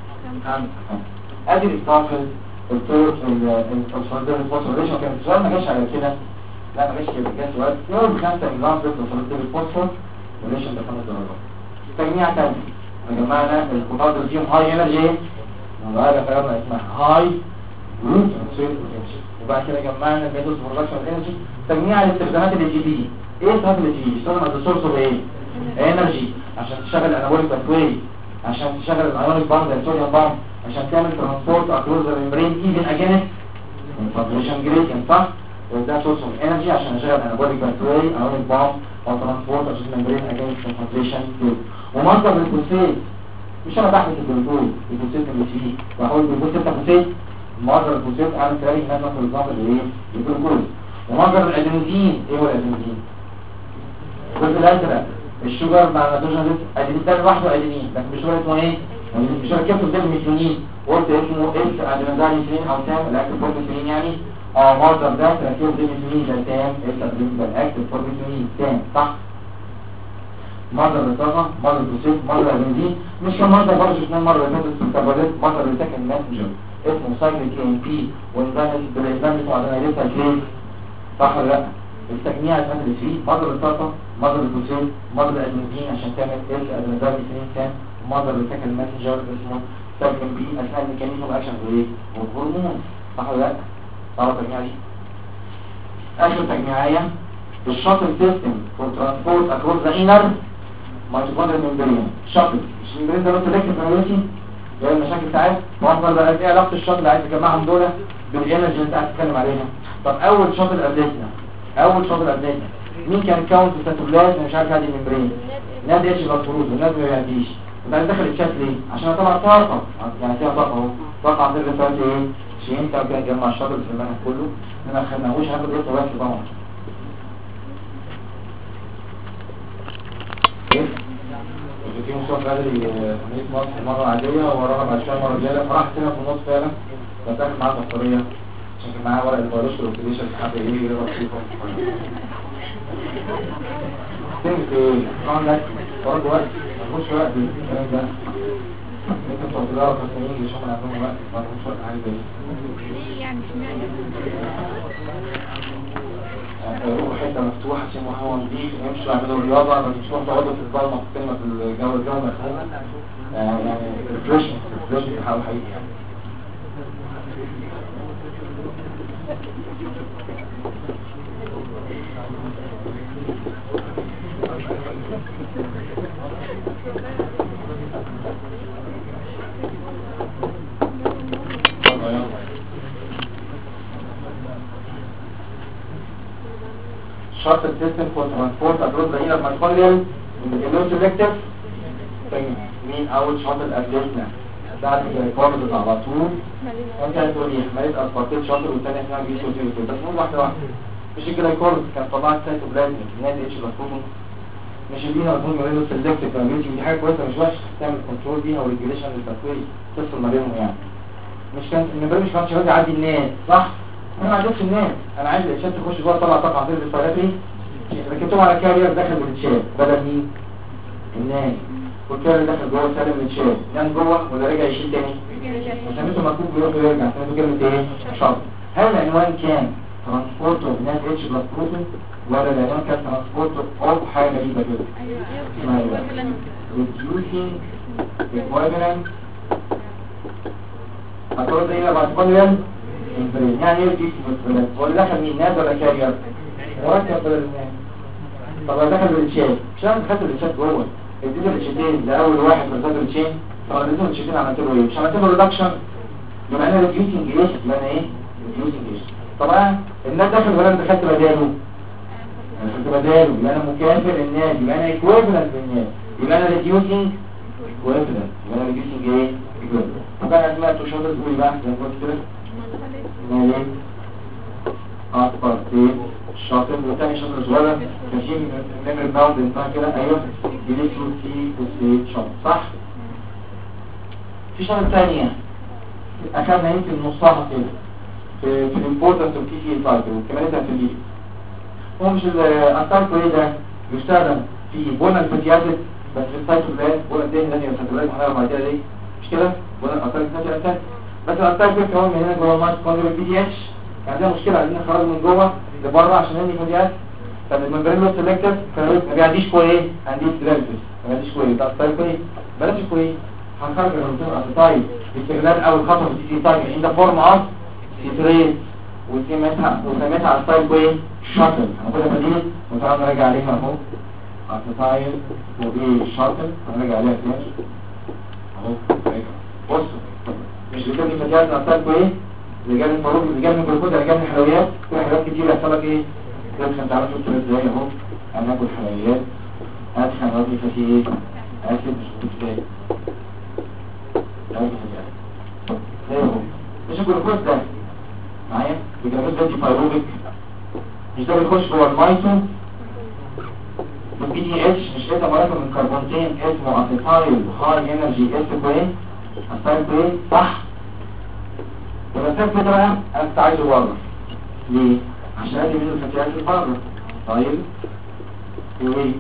ادي الاكتافل الطرق الفوسفوريليشن فوسفوريليشن. كان السؤال ما جاش على كده، لا ما جاش كده، جاش سؤال يوم 5 اكزامبل فوسفوريليشن فوسفوريليشن ده 5 درجات. تجميع تاني جمعنا الخطوات اللي فيهم هاي انرجي وبقى فرقنا اسمها هاي روت بوتنشال، وبعد كده جمعنا الميثود اوف برودكشن انرجي. تجميع الاستخدامات اللي جي بي، ايه استخدام اللي جي بي؟ بيستخدم از سورس اوف ايه؟ انرجي، عشان تشغل الانابوليك باثواي، عشان تشغل الايونيك باند زي الصوديوم باند، عشان تعمل ترانسبورت اكروس ذا ميمبرين ايفن اجينست انفلاميشن جريدينت صح؟ وده سورس اوف انرجي عشان اشغل الانابوليك باثواي ايونيك باند وترانسبورت عشان ميمبرين اجينست انفلاميشن جريدينت. ومصدر البروسيس مش انا بحث الجلوكوز، البروسيس اللي فيه بحاول الجلوكوز تفتح بروسيس، مصدر البروسيس اعمل كلاري هناك مثلا الضغط اللي ايه؟ الجلوكوز. ومصدر الادينوزين، ايه هو الادينوزين؟ الجزء الازرق الشوجر مع النيتروجين، ادينين ده لوحده ادينين، لكن مش هو اسمه ايه؟ مش هو كيف ده الميثيونين، قلت اسمه اس ادينوزين او تام الاكتيف فورميثيونين يعني مصدر ده تركيبه ده الميثيونين ده تام اس ادينوزين الاكتيف فورميثيونين تام صح؟ مصدر الطاقة، مصدر البروسيس، مصدر البنزين، مش كان مصدر برضه اثنين مرة ينزل في الكربونات، مصدر السكن ماسنجر اسمه سايكليك اي ام بي والانزيم بالانزيم بتاع الادينيليز سايكليز صح ولا لا؟ التجميع اللي فيه مصدر الطاقة، مصدر البروسيس، مصدر البنزين عشان تعمل اس ادينيليز كان، ومصدر السكن ماسنجر اسمه سايكليك بي اثناء الميكانيزم اكشن وايه؟ والهرمون صح ولا لا؟ صار التجميع دي اخر تجميعية الشاتل سيستم فور ترانسبورت اكروس ذا انر ميتوكوندريال ميمبرين. شاتل مش الميمبرين ده نوت سيلكتيف فايبريشن يعني المشاكل بتاعت وافضل بقى ايه علاقه الشاتل اللي عايز تجمعهم دول بالانرجي اللي انت عايز تتكلم عليها. طب اول شاتل قابلتنا مين كان كاونت ساتوبلازم مش عارف هذه الميمبرين ناد اتش باسفوروز والناد ما بيعديش. يبقى داخل الشات ليه؟ عشان طلع طاقه يعني فيها طاقه اهو طاقه عند الريفرنس ايه؟ شيء انت كده تجمع الشاتل في المنهج كله ما خدناهوش هاخد ايه طوال طبعا. في مصطفى قادر عملية مصر مرة عادية وراها بعد شوية مرة جاية فرحت هنا في النص فعلا بتاخد معاها دكتورية عشان كان معاها ورق الفيروس والأوكسيديشن حتى ايه يقرا رصيفة تنسي ايه؟ طبعا ده برضه وقت مفهوش وقت الكلام ده ممكن توصلها تصميم اللي شغل عندهم وقت مفهوش وقت عالي زي
ليه يعني اشمعنى؟
يروحوا حته مفتوحه يسموا هوا نضيف يمشوا يعملوا رياضه ما تمشوش تقعدوا في الضلمه في كلمه الجو مفهوم يعني ريفريشنج بحاول حقيقي يعني. شرط السيستم فور ترانسبورت اكروس ذا انر ميتوكوندريال الانوسيلكتيف مين اول شرط الابليشنا بعد الريكورد على طول انت هتقول ايه حمايه اسبارتيت شاطر والثانيه اسمها جليسوزيل بس نقول واحده مش الجلايكوليز كان طلعت سايتوبلازميك ناد اتش باسفوروز مش البينا وتكون مريض سلكتيف كامبيوتي، دي حاجه كويسه مش وحشه، تعمل كنترول بيها وريجوليشن للتسويق، تفصل ما بينهم يعني. مش كانت المبرمج مش كانش راضي يعدي الناس صح؟ انا ما عدتش الناس، انا عايز الاتشات تخش جوه تطلع طاقه عن طريق الفايلات ايه؟ ركبتهم على كارير داخل بالاتشات بدل مين؟ الناس. والكارير داخل جوه سالم الاتشات، نام جوه ولا رجع يشيل تاني؟ سميته مكتوب بيروح ويرجع، سميته كلمه ايه؟ شرط. هل العنوان كان ترانسبورت اوف ناس اتش بلس بروتين ولا العنوان كان ترانسبورت اوف حاجه غريبه كده؟ اسمها ايه بقى؟ reducing equivalent هتقول زي ما بعد كل يوم يعني ايه reducing equivalent؟ هو اللي دخل مين؟ ناس ولا كارير؟ مركب بدل الناس. طب لو دخل بالتشات مش انا دخلت بالتشات جوه اديت التشاتين لاول واحد في الزاد التشين، طب اديتهم التشاتين عملت له ايه؟ مش عملت له ريدكشن؟ يبقى انا ريديوسنج ايه؟ يبقى انا ايه؟ ريديوسنج ايه؟ طبعا الناس دخل ولا انا دخلت بداله؟ انا دخلت بداله، يبقى انا مكافئ للناس، يبقى انا ايكويفالنت للناس، يبقى انا ريديوسنج ايكويفالنت، يبقى انا ريديوسنج ايه؟ ايكويفالنت. طب انا سمعت شاطر تقول بقى زي ما قلت كده مالين اكبر ايه؟ شاطر والتاني شاطر صغير ماشيين نمر باوند انتهى كده ايوه بليترو سي وسي شاطر صح؟ في شاطر ثانيه اخذنا يمكن نصها كده في الامبورتنس اوف تي سي سايكل وكمان ده في الليل. هو مش الاسايكل ده يستخدم في بنى الفتياتس بس في السايكل بنى الدهن ده السايكل هنعرف بعد كده ليه مش كده؟ بنى الاسايكل ده اساس بس الاسايكل كمان من هنا جوه المايتوكوندريا بي دي اتش كان عندنا مشكله عايزين نخرجه من جوه لبره عشان ننهي فتيات. طب الممبرين سيلكتيف ما بيعديش كويس عندي ستريلفس ما بيعديش كويس ده الاسايكل ايه؟ بلاش كويس هنخرج الاسايكل باستغلال اول خطوه في التي سي سايكل عند فورم اوف سيتريت وسميتها على السايد واي شاتل. هناخدها بديل وتعالى نراجع عليها اهو اسايل ودي شاتل هنراجع عليها تاني اهو. بصوا مش بتبني فتيات على السايد واي رجال الفاروق رجال من الجلوكوز رجال من الحلويات في حلويات كتير يحصل لك ايه؟ تدخن تعالى شفت ازاي اهو هناكل حلويات ادخن وادي فيه ايه؟ اسيد مش ازاي زي اهو مش الجلوكوز ده معايا الجلوكوز ده فايروبيك مش ده بيخش جوه المايتو والبي دي اتش مش كده مركب من كربونتين اسمه اسيتايل هاي انرجي اسيكوين اسيتايل صح؟ والاساس كده بقى انا كنت عايزه بره ليه؟ عشان ادي منه الفتيات بره طيب وايه؟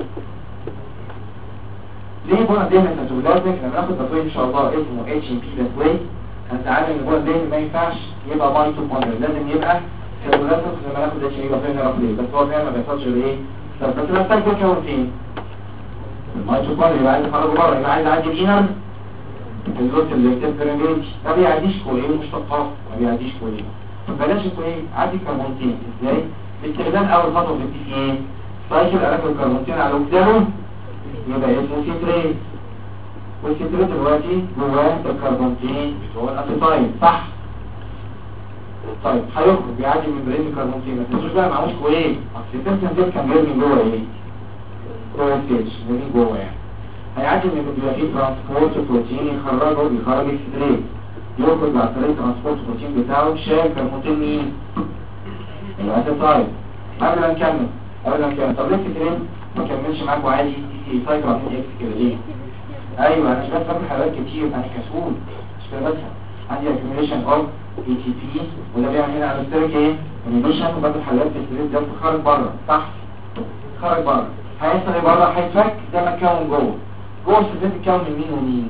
ليه بقى دايما تسولاتك لما ناخد تطوير ان شاء الله اسمه اتش ام بي باسوي هنتعلم ان هو دايما ما ينفعش يبقى مايتوكوندريا لازم يبقى سيلولاتك لما ناخد اتش ام بي باسوي نعرف ليه بس هو فعلا ما بيحصلش غير ايه؟ بس الاساس ده كان فين؟ المايتوكوندريا يبقى عايز يخرجه بره يبقى عايز اعدي الانر الزوت اللي بتبرمج ما بيعديش كويه مشتقات ما بيعديش كويه. طب بلاش كويه عدي كربونتين ازاي؟ باستخدام اول خطوه في الدي سي ايه؟ سايكل اركب الكربونتين على وجدانه يبقى اسمه سيتريت والسيتريت دلوقتي جواه الكربونتين بتوع الاسيتايل صح؟ طيب هيخرج بيعدي من برين الكربونتين ما تنسوش بقى معهوش كويه اصل السيستم كان جاي من جوه ايه؟ جوه ستيج من جوه يعني هيعدي من بيبقى فيه ترانسبورت بروتين يخرج الستريت يخرج على طريق ترانسبورت بروتين بتاعه شايل كربونتين مين؟ الاسيتايل. قبل ما نكمل طب ليه الستريت ما كملش معاكم عادي سايكل 2 اكس كده ليه؟ ايوه انا مش بس فاكر حاجات كتير انا كسول مش كده بس عندي accumulation of ATP وده بيعمل هنا على الستريك ايه؟ inhibition وبعد الحالات في الستريت ده خارج بره صح؟ خارج بره هيحصل ايه بره؟ هيتفك ده متكون جوه الستريت اتكون من مين ومين؟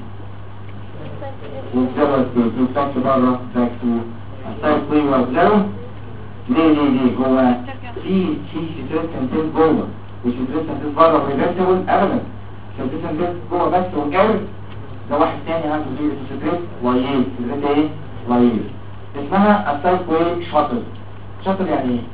والزبط بيتفك بره باك تو السايد كوي وابزره ليه جوه في ستريت كنتين جوه والستريت كنتين بره ريفرسبل ابدا الستريت كنتين جوه بس والجر ده واحد تاني عنده زي الستريت وايل ستريت ايه؟ وايل اسمها السايد كوي شاطر يعني ايه؟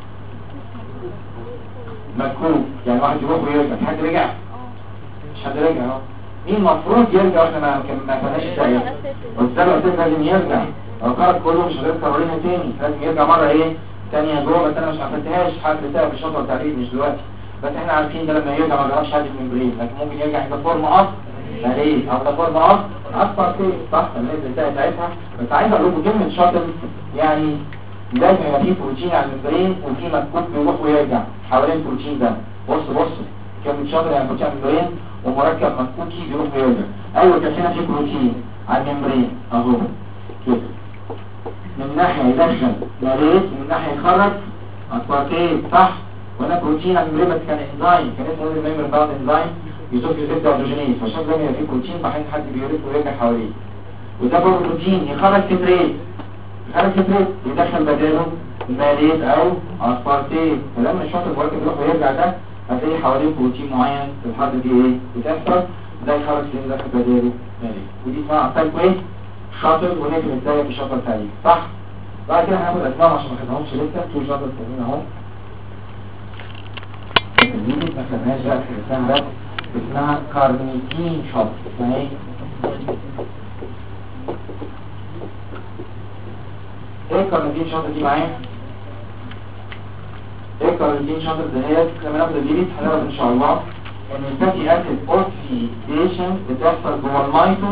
مكروه يعني واحد يروح ويرجع حد رجع؟ مش حد رجع اهو مين المفروض يرجع واحنا ما كناش السايد والسبب لازم يرجع لو خرج كله مش غير كرولينه تاني لازم يرجع مرة ايه تانية جوه بس انا مش عملتهاش حاجة بسبب الشطر والتعريض مش دلوقتي بس احنا عارفين ده لما يرجع ما بيعرفش حاجة من برين لكن ممكن يرجع يبقى فورم اصل تاريخ او فورم اصفر فيه صح الناس بتاعي ساعتها بس عايز اقول لكم كلمة شاطر يعني لازم يبقى فيه بروتين على الممبرين وفي مكتوب بيروح ويرجع حوالين البروتين ده بص كلمة شاطر يعني بروتين على الممبرين ومركب مفكوكي بيروح ويرجع. ايوه كان هنا في بروتين على الممبرين اهو كده، من ناحية يدخل ماليت من ناحية يخرج اسبارتيت صح، وهنا بروتين على الممبرين بس كان انزايم كان اسمه الممبر باوند انزايم يزوف يزيد هيدروجينيز، فعشان زي ما في بروتين فحين حد بيلف ويرجع حواليه. وده برضه بروتين يخرج ستريت يدخل بداله ماليت او اسبارتيت، فلما الشاطر المركب يروح ويرجع ده هتلاقي حواليه بروتين معين في الحد دي ايه بتحصل، ده يخرج سين داخل بداله ماليت، ودي اسمها عطاك ايه شاطر ونجم ازاي في شاطر تاني صح. بعد كده هناخد اسمائهم عشان ما خدناهمش لسه. تو شاطر تانيين اهو ما خدناهاش بقى في الاسم ده، اسمها كارنيتين شاطر. اسمها ايه؟ ايه كارنيتين شاطر دي معايا؟ ايه كارنيتين شاطر دهيت؟ لما ناخد الجديد هنعرف ان شاء الله ان الفاتي اسيد اوكسيديشن بتحصل جوه الميتو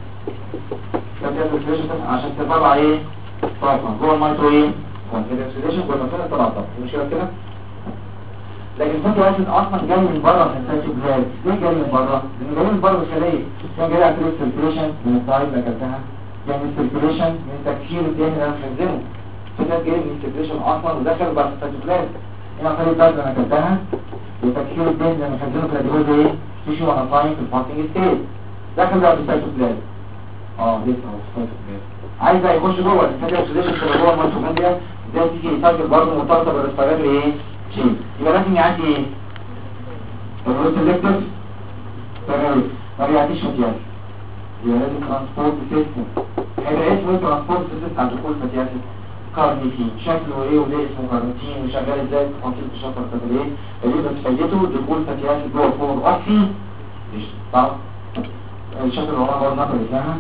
عشان تطلع ايه؟ طاقة جوه الميتو ايه؟ اوكسيديشن جوه الميتو تطلع طاقة، مش كده؟ لكن الفاتي اسيد اصلا جاي من بره من السيتوبلازم. ليه جاي من بره؟ لانه جاي من بره الخليه، كان جاي اكتيف سيركيليشن من الطايب اللي اكلتها، يعني سيركيليشن من تكسير الدهن اللي انا مخزنه، فده جاي من السيركيليشن اصلا ودخل بره السيتوبلازم. هنا طريقه الطايب اللي انا اكلتها وتكسير الدهن اللي انا مخزنه في الادويه ايه؟ تيشو وانا طايب في الفاستنج ستيت، دخل بقى في السيتوبلازم. لسه هو في السيتوبلازم عايز بقى يخش جوه الفاتي اوكسيديشن اللي جوه الميتوكوندريا، ده تيجي يسجل برضه مرتبطه بالريسبيراتوري ايه؟ شيء. يبقى لازم يعدي ايه؟ الروتيلكتر تمام، ما بيعديش فتيات، يبقى لازم ترانسبورت سيستم. هيبقى اسمه ترانسبورت سيستم على دخول فتيات كارنيتين، شكله ايه وليه اسمه كارنيتين وشغال ازاي تفاصيل الشفره بتاعته ايه؟ اللي بس فايدته دخول فتيات جوه فور اوكسي مش طبعا الشكل اللي وراه برضه نقل اسمها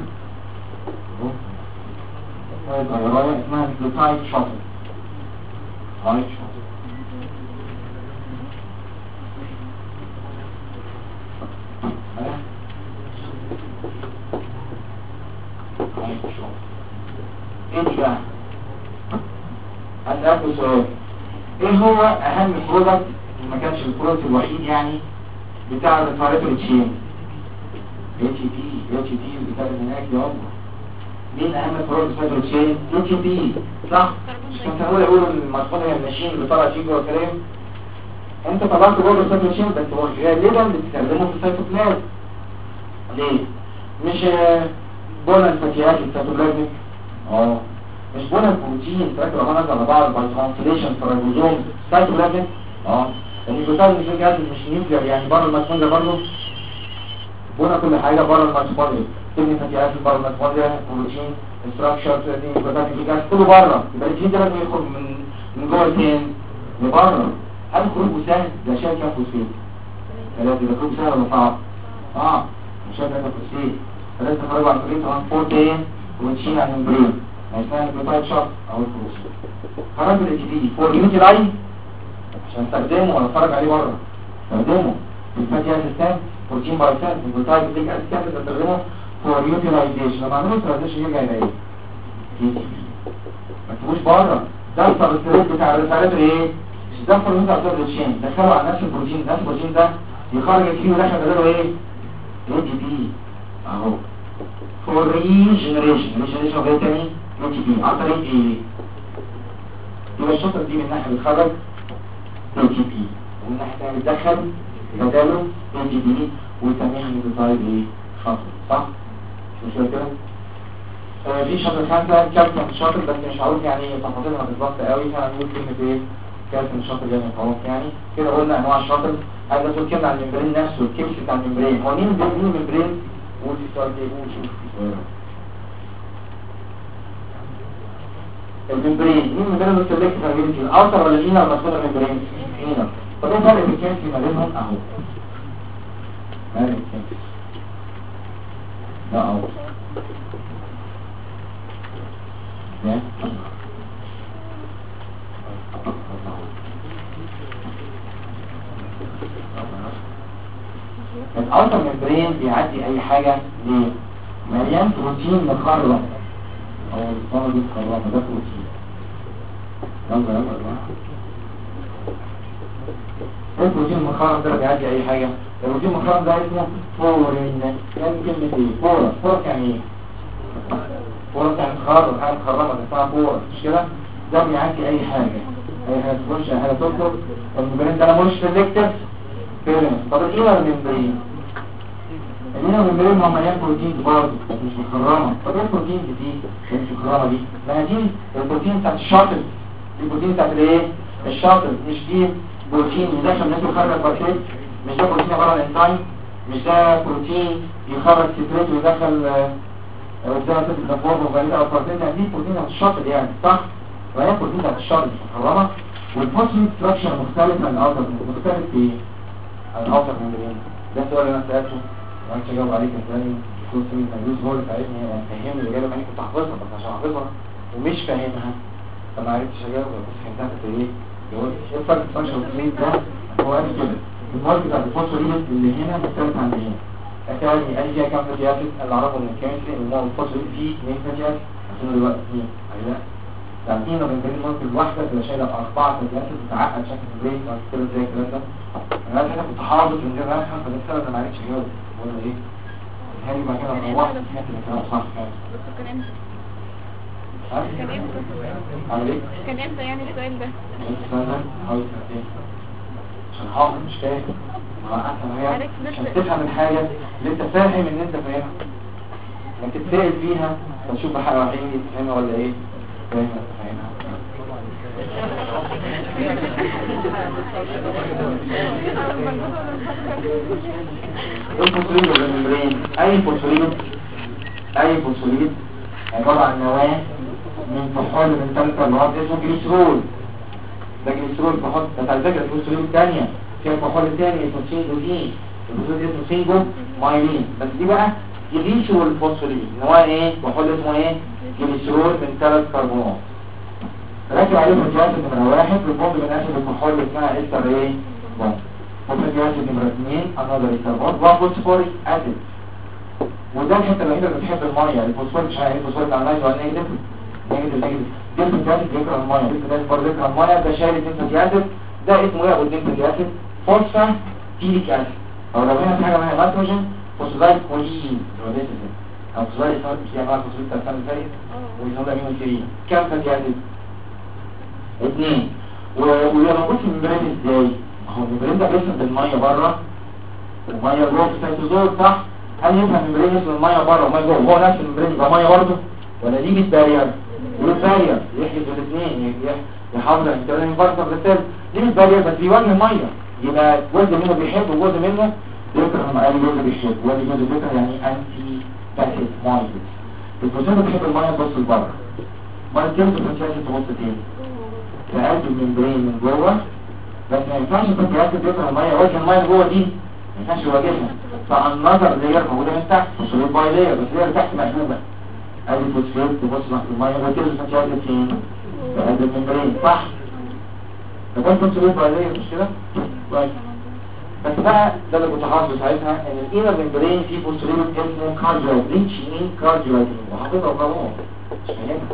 غيرايه اسمها نيوكليوتايد شاتل. هاي شاتل ايه دي بقى؟ هسألكوا سؤال، ايه هو اهم برودكت ما كانش البرودكت الوحيد يعني بتاع الريسبيراتوري تشين؟ اتش تي بتاع هناك يا الله. مين اهم برودكت الريسبيراتوري تشين؟ اتش تي صح؟ مش كنت هقول المصفوفه هي الماشين اللي طالعه فيه جوه الكلام، انت طلعت جوه الريسبيراتوري تشين بس هو غالبا بتستخدمه في السيتوبلازم. ليه؟ مش بنى الفتيات السيتوبلازميك مش بنى البروتين تركب امانات على بعض باي ترانسليشن في الريبوزوم سيتوبلازميك النيوكليوتايد مش نيوكلير يعني بره الميتوكوندريا برضه بنى كل حاجه بره الميتوكوندريا، تبني فتيات بره الميتوكوندريا بروتين ستراكشر نيوكليوتايد كله بره، يبقى الجين ده لازم يخرج من جوه فين؟ لبره. هل خروجه سهل؟ ده شايف كام فوسفين؟ لازم يبقى خروجه سهل ولا صعب؟ مش شايف كام فوسفين، فلازم تخرجه عن طريق ترانسبورت ايه؟ وتشيل عن الممبرين اسمها نيوكليوتايد شوك او الفلوس. خرجت الاتش دي فور يوتي لاين عشان استخدمه ولا اتفرج عليه بره، استخدمه في الفاتي اسيد بروتين بايسات نيوكليوتايد بتيك اسيد بستخدمه فور يوتيلايزيشن. لما اعمله يوتيلايزيشن يرجع يبقى ايه؟ ما تبقوش بره، ده السبستريت بتاع الريسبيراتوري ايه؟ مش ده فرموز على السيرفر تشين، دخله على نفس البروتين، نفس البروتين ده يخرج فيه ودخل بداله ايه؟ اي دي بي اهو فور ريجنريشن غير تاني اي تي بي عن طريق ايه؟ يبقى الشطر دي من ناحيه بتخرج اي تي بي ومن ناحيه ثانيه بتدخل بداله اي تي بي ويسميها نيوكليوتايد ايه؟ شطر صح؟ مش كده؟ في شطر 5 كالسيوم شطر بس مش عارف يعني تفاصيلها بالظبط قوي، فهنقول كلمه ايه؟ كالسيوم شطر يعني خلاص يعني كده قلنا انواع الشطر. عايز اقول كلمه عن الممبرين نفسه الكبس بتاع الممبرين، هو مين الممبرين؟ قول في سؤال ايه؟ قول شوف الممبرين مين الممبرين اللي سلكت في الاوتر ولا الانر ولا السوبر ممبرين؟ انر. طب ايه الفرق بين الكبس ما بينهم اهو؟ مالك الكبس لا اهو الاوتر ممبرين بيعدي اي حاجه ليه؟ مليان بروتين مخرم او الصوره دي مخرمه ده بروتين. يلا البروتين المخرم ده بيعدي اي حاجه. البروتين المخرم ده اسمه فورين. يعني كلمه ايه؟ فورس يعني ايه؟ فورس يعني تخرم، حاجه مخرمه اسمها فورس، مش كده؟ ده بيعدي اي حاجه، اي حاجه تخش، اي حاجه تخرج. الممبرين ده مش سيلكتيف فيرنس. طب ايه الممبرين؟ الممبرين ما مليان بروتين برضه مش مخرمه. طب ايه البروتين دي مش مخرمه دي؟ ما دي البروتين بتاعت الشاطل، البروتين بتاعت الايه؟ الشاطل. مش دي بروتين يدخل الناس يخرج بكتيريا، مش ده بروتين عباره عن انزيم، مش ده بروتين يخرج ستريت ويدخل وزاره الدفور وغريبه او بروتين. دي بروتين بتاعت الشاطل يعني، صح؟ وهي بروتين بتاعت الشاطل مش مخرمه. والفوسفين ستراكشر مختلف عن الاوتر، مختلف في عن الاوتر ممبرين. ده السؤال اللي انا سالته وانت جاوب عليك ازاي. كنت مجوز هو اللي ساعدني فهمني الاجابه، مع اني كنت حافظها بس عشان حافظها ومش فاهمها فما عرفتش اجاوب. بس فهمتها في ايه؟ جاوبت ايه الفرق بين الفوسفوريد ده؟ هو قال كده المارك بتاع الفوسفوريد اللي هنا مختلف عن اللي هنا. اكاد قال فيها كام فاتي اسيد؟ اللي اعرفه من الكيمستري ان هو الفوسفوريد فيه 2 فاتي اسيد عشان دلوقتي 2 لا تعرفين لما بين المارك الواحده تبقى شايله 4 فاتي اسيد بتعقد شكل البريك او كده زي الكلام ده. انا عايز كنت حافظ من غير ما افهم فده السبب انا ما عرفتش اجاوب. ولا ايه؟ هاني بقى كده روحت سمعت الكلام صح فعلا.
كان امتى؟
عليك؟
كان امتى يعني السؤال ده؟
استنى حاول تفهم عشان حافظ مش فاهم. ما احسن هي عشان تفهم الحاجه اللي انت فاهم ان انت فاهمها لما تتسائل فيها فتشوف حاجه وحيد تفهمها ولا ايه؟ فاهم انت فاهمها. الفوسفوريد والممبرين. اي فوسفوريد عباره عن نواه من فحول من ثالثه مواد اسمه جليسرول. ده جليسرول فحول. انت على فكره الفوسفوريد الثانيه فيها فحول ثاني اسمه سينجوزين، الفوسفوريد اسمه سينجو مايلين. بس دي بقى جليسرول فوسفوريد نواه ايه؟ فحول اسمه ايه؟ جليسرول من 3 كربونات. راكب عليه فاتي اسيد نمره 1 بالبوند من اسيد الكحول اللي اسمها استر ايه؟ بوند. وفاتي اسيد نمره 2 انذر استر بوند وفوسفوريك اسيد. وده الحته الوحيده اللي بتحب الميه. الفوسفور مش عارف الفوسفور بتاع الميه ولا نيجاتيف نيجاتيف. ده الفاتي اسيد بيكره الميه، ده برضه بيكره الميه. ده شايل 2 فاتي اسيد ده اسمه ايه؟ ابو 2 فاتي اسيد فوسفا تيليك اسيد. او لو هنا في حاجه اسمها نيتروجين فوسفايد كولين اللي هو ده او فوسفايد يعني مع الفوسفور بتاع الثاني الثالث ويسموه امينو كريم. كام فاتي اسيد؟ 2. ولما موجود في الممبرين ازاي؟ هو الممبرين ده بيسمى بالميه بره والميه جوه في السيتوزول صح؟ هل يفهم الممبرين يسمى الميه بره والميه جوه هو نفس الممبرين يبقى ميه برضه؟ ولا دي بارير؟ دي بارير يحجز الاثنين يحافظ على الانترنال فارسر للسيل. دي بارير بس بيواجه الميه يبقى جزء منه بيحب وجزء منه بيكره. لما قال جزء بيحب وادي جزء بيكره يعني انتي باسيف مايكس. البروتين بتحب الميه تبص لبره ما الكلمه بتتشاف تبص تاني في قلب الممبرين من جوه. بس ما ينفعش الفاتي اسيد يكره الميه وجه الميه جوه دي ما ينفعش يواجهها. فالنظر لير موجوده من تحت فوسفوريد باي لير بس لير تحت مقلوبه. ادي فوسفوريد تبص تحت الميه وكده الفاتي اسيد فين؟ في قلب الممبرين صح؟ فده فوسفوريد باي لير مش كده؟ كويس. بس بقى ده اللي كنت حافظه ساعتها ان الانر ممبرين فيه فوسفوريد اسمه كارديولايت ريتش ان كارديولايت وحافظها وقراها مش فاهمها.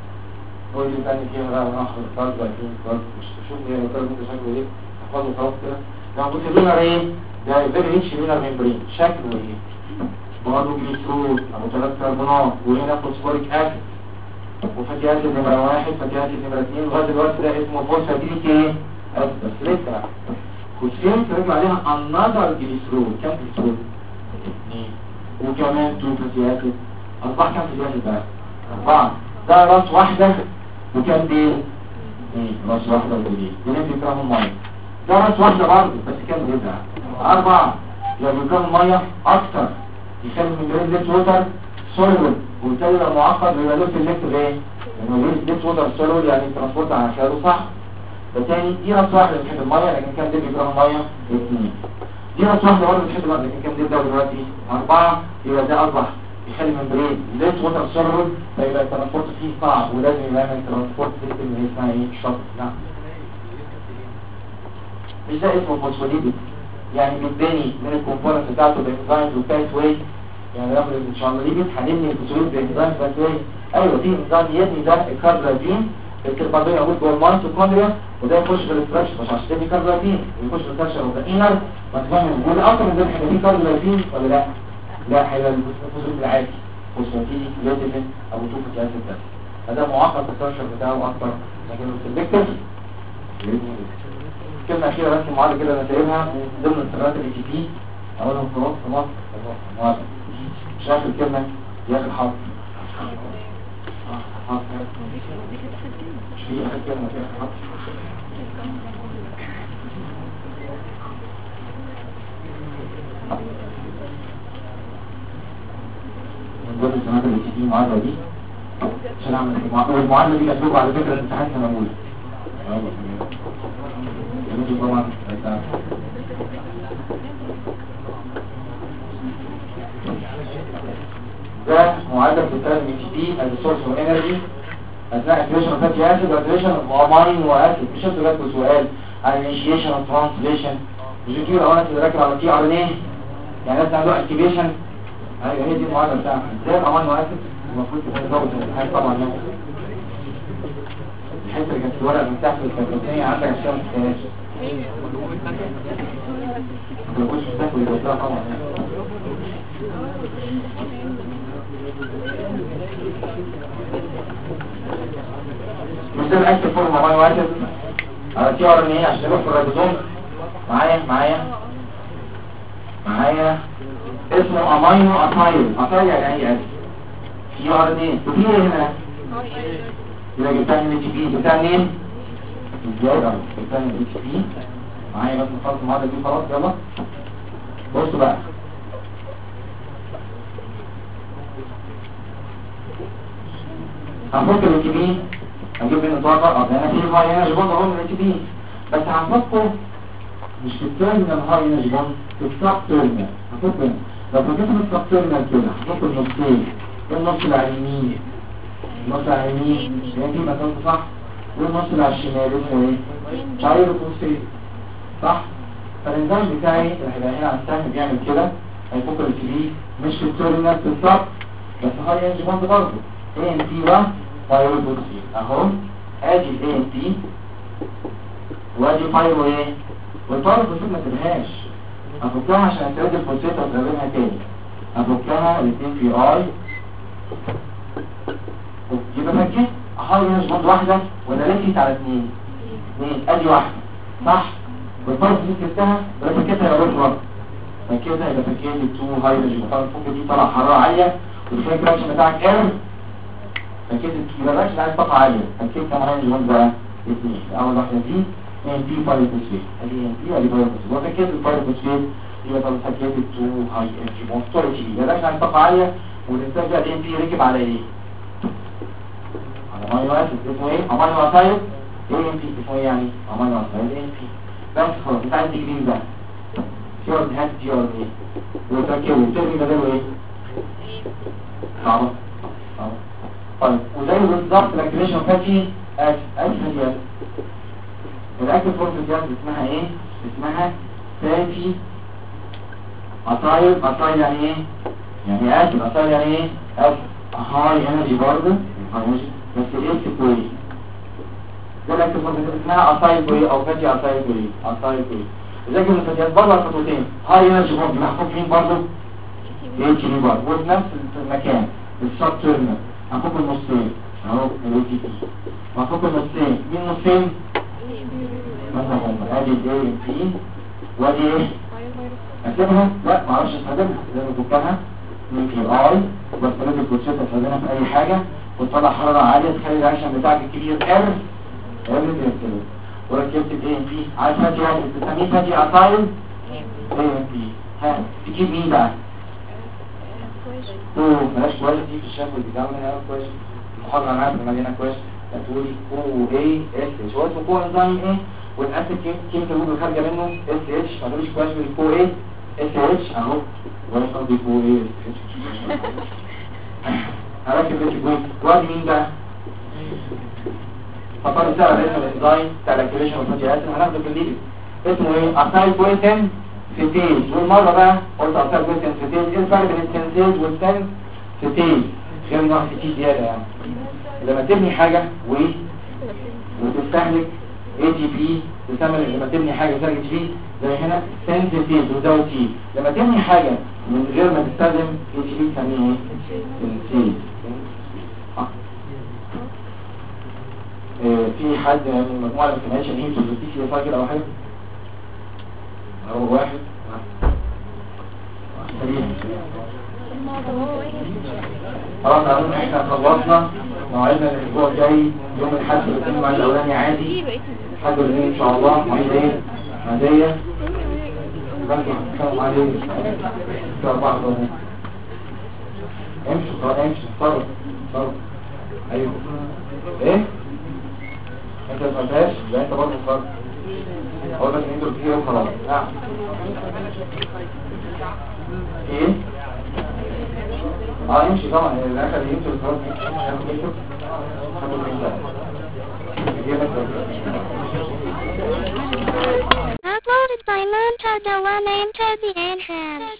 هو اللي تاني كده بقى وناخد الفرد وعايزين الفرد مش تشوف ايه الفرد ممكن شكله ايه تحفظه خلاص كده. لو كنت لينر ايه؟ ده فيري ريتش لينر ممبرين شكله ايه؟ برضه جليسرول ابو 3 كربونات وهنا فوسفوريك اسيد وفاتي اسيد نمره 1 فاتي اسيد نمره 2 لغايه دلوقتي ده اسمه فوسفاتيك ايه؟ بس لسه فوسفين ترجع عليها انذر جليسرول. كام جليسرول؟ 2 وكمان 2 فاتي اسيد اصبح كام فاتي اسيد بقى؟ 4. ده راس واحدة وكام دي؟ راس واحدة ودي دي بيكرهوا المية. ده راس واحدة برضه بس كام بيبقى؟ 4. يبقى بيكرهوا المية اكتر يخلي الممبرين ليت ووتر سولول وبالتالي لو معقد بيبقى له سيلكتيف ايه؟ لانه ليت ووتر سولول يعني ترانسبورت على خلاله صح. بالتالي دي راس واحدة بتحب المية لكن كام دي بيكرهوا المية؟ 2. دي راس واحدة برضه بتحب المية لكن كام دي ده دلوقتي؟ 4. يبقى ده اصبح يخلي الممبرين ليت ووتر سولول فيبقى الترانسبورت فيه صعب ولازم يعمل ترانسبورت سيستم اللي اسمها ايه؟ شطر. نعم مش ده اسمه فوسفوليبيد يعني بيتبني من الكومبوننتس بتاعته بانزيمز وباث واي. يعني ناخد ان شاء الله ليبيد هنبني الفوسفوليبيد بانزيمز باث واي. ايوه في انزيم يبني ده الكاربلازين الكربادين موجود جوه الميتوكوندريا وده يخش في الاستراكشر مش عشان دي كاربولايبين يخش في الاستراكشر اوف ذا انر ماتوكوندريا والاكتر من ده الحاجه دي كاربولايبين ولا لا؟ لا هيبقى الفوسفاتيد العادي فوسفاتيد ليتين او توفيك اسيد ده هذا معقد الاستراكشر بتاعه اكتر لكن السلكتيف كلمه اخيره بس معاده كده انا سايبها من ضمن الثلاثه الاي تي بي اولهم في مصر مش اخر كلمه دي اخر حرف مش في اخر كلمه في اخر حرف من ضمن الثلاثه الاي تي بي المعادله دي عشان اعمل المعادله دي اسلوب على فكره امتحان سنه اولى طبعا ده معادله بتستخدم اي تي بي از سورس اوف انرجي اثناء اكتيفيشن اوف فاتي اسيد واكتيفيشن اوف امينو اسيد. مش انتوا جاتكم سؤال عن الانيشيشن اوف ترانسليشن الجيكيو لو انا راكب على تي ار ان ايه يعني لازم عنده اكتيفيشن هي دي المعادله بتاعتها ازاي الامينو اسيد المفروض تتظبط الامتحان طبعا الحته اللي كانت في الورقه من تحت الكربونيه عندك عشان ما تنساهاش ما تقولش تاكل يبقى طبعا مش ده الاكتف فورم امينو اسيد على تي ار ان ايه عشان يروح في الريبوزوم معايا اسمه امينو اسايل يعني ايه اسيد تي ار ان ايه وفي هنا يبقى جبتها من الاتش بي جبتها منين؟ ازاي بقى؟ جبتها من الاتش بي معايا بس نخلص المعادله دي خلاص يلا بصوا بقى هنفك الاتش بي هنجيب منه طاقه انا في هاي انرجي بوند اهو من الاتش بي بس هنفكه مش في التيرمينال هاي انرجي بوند في السب تيرمينال هنفكه لو فكيت في السب تيرمينال كده هنفك النصين النص اللي على اليمين النص على اليمين يعني دي مكان صح والنص اللي على الشمال اسمه ايه؟ بايروفوسفيت صح؟ فالانزيم بتاعي اللي هيبقى هنا على السهم بيعمل كده هيفك الاتش بي مش في التيرمينال في السب بس هاي انرجي بوند برضه اي ام بي 1 بايروفوسفيت اهو ادي الاي ام بي وادي بايرو ايه؟ والبايروفوسفيت ما تبهاش افكها عشان اترد الفوسفيت واستخدمها تاني افكها الاثنين في اي يبقى فكيت احاول انرجي بوند واحده ولا لفيت على اثنين ادي واحده صح والبايروفوسفيت كتبتها ولا فكيتها يبقى رفرة فكيتها يبقى فكيت التو هاي انرجي بوند الفك دي طلع حراره عاليه والفريك رياكشن بتاعك ايرور فكيت الكيبراتش اللي عايز طاقه عاليه فكيت كام هاي انرجي بقى اثنين اول واحده دي ان بي بايروفوسفيت ادي ان بي ادي بايروفوسفيت وفكيت البايروفوسفيت يبقى طب فكيت التو هاي انرجي بوند ستورج الكيبراتش عايز طاقه عاليه والانتاج ده الان بي ركب على ايه؟ امينو اسيد اسمه ايه؟ امينو اسايد اي ام بي اسمه ايه يعني؟ امينو اسايد اي ام بي بس خلاص انت عايز تجيب ده تي ار هات تي ار ايه وتركبه وترمي بداله ايه؟ صعبه طيب وزي بالظبط الاكتيفيشن فاتي اسيد الاكتيف فورم دي اسمها ايه؟ اسمها فاتي اسايد يعني ايه؟ يعني اسيد اسايد يعني ايه؟ اسيد هاي انرجي برضه بس الاس كويس ده الاكتيف فورم اسمها اسايد كويس او فاتي اسايد كويس لكن الفتيات برضه الخطوتين هاي انرجي بوند محطوط فين برضه اتش بي برضه وفي نفس المكان السب تيرمينال هنفك النصين اهو الاي تي بي هنفك النصين مين النصين؟ مثلا هم ادي الاي ام بي وادي ايه؟ اسيبها؟ لا معرفش استخدمها لازم افكها من في اي بس الكوتشات استخدمها في اي حاجه وتطلع حراره عاليه تخلي الرياكشن بتاعك الكبير يرتبط وركبت الاي ام بي عايز فاتي واحد بتسميه فاتي اسايل اي ام بي ها تجيب مين بقى؟ بلاش كويس دي في الشكل بتاعنا هنا كويس المحاضره معاك مليانه كويس هتقولي كو اي اس هو اسمه كو انزيم ايه والاسيد كيميكال اللي خارجه منه اس اتش ما تقوليش كويس بالكو اي اس اتش اهو ولا قصدي كو اي اس اتش هركب اتش بوينت وادي مين بقى؟ فطار سعر اسم الانزيم بتاع الاكتيفيشن والفاتي اسيد هناخده في الليبيد اسمه ايه؟ اسايل بوينتين سيتيز والمرة بقى قلت أصلا جزء سيتيز ايه الفرق بين السنتيز والسنتيز غير نوع سيتيز زيادة يعني لما تبني حاجة وتستهلك ATP. تسمى لما تبني حاجة تستهلك ATP زي هنا سنسيتيف without T. لما تبني حاجة من غير ما تستخدم ATP تسميه ايه؟ في حد من المجموعة اللي ما سمعتش ان هي بتوزيتي في كده او حاجة؟ هو واحد خلاص عارفين احنا خلصنا موعدنا الاسبوع الجاي يوم الاحد والاثنين مع الاولاني عادي. الحد والاثنين ان شاء الله موعد ايه؟ عادية عادية في 4 دقايق. امشوا خلاص امشوا اتصرف ايوه ايه؟ انت ما فيهاش يبقى انت برضه اتصرف. اقول لك ان انتوا كتير وخلاص. نعم ايه؟ يمشي طبعا الاخر يمشي الخلاص
Uploaded by Montada One Enter the Entrance.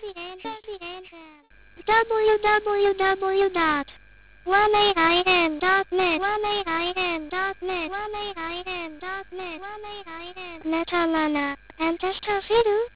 www.1ain.net Netalana and Testafidu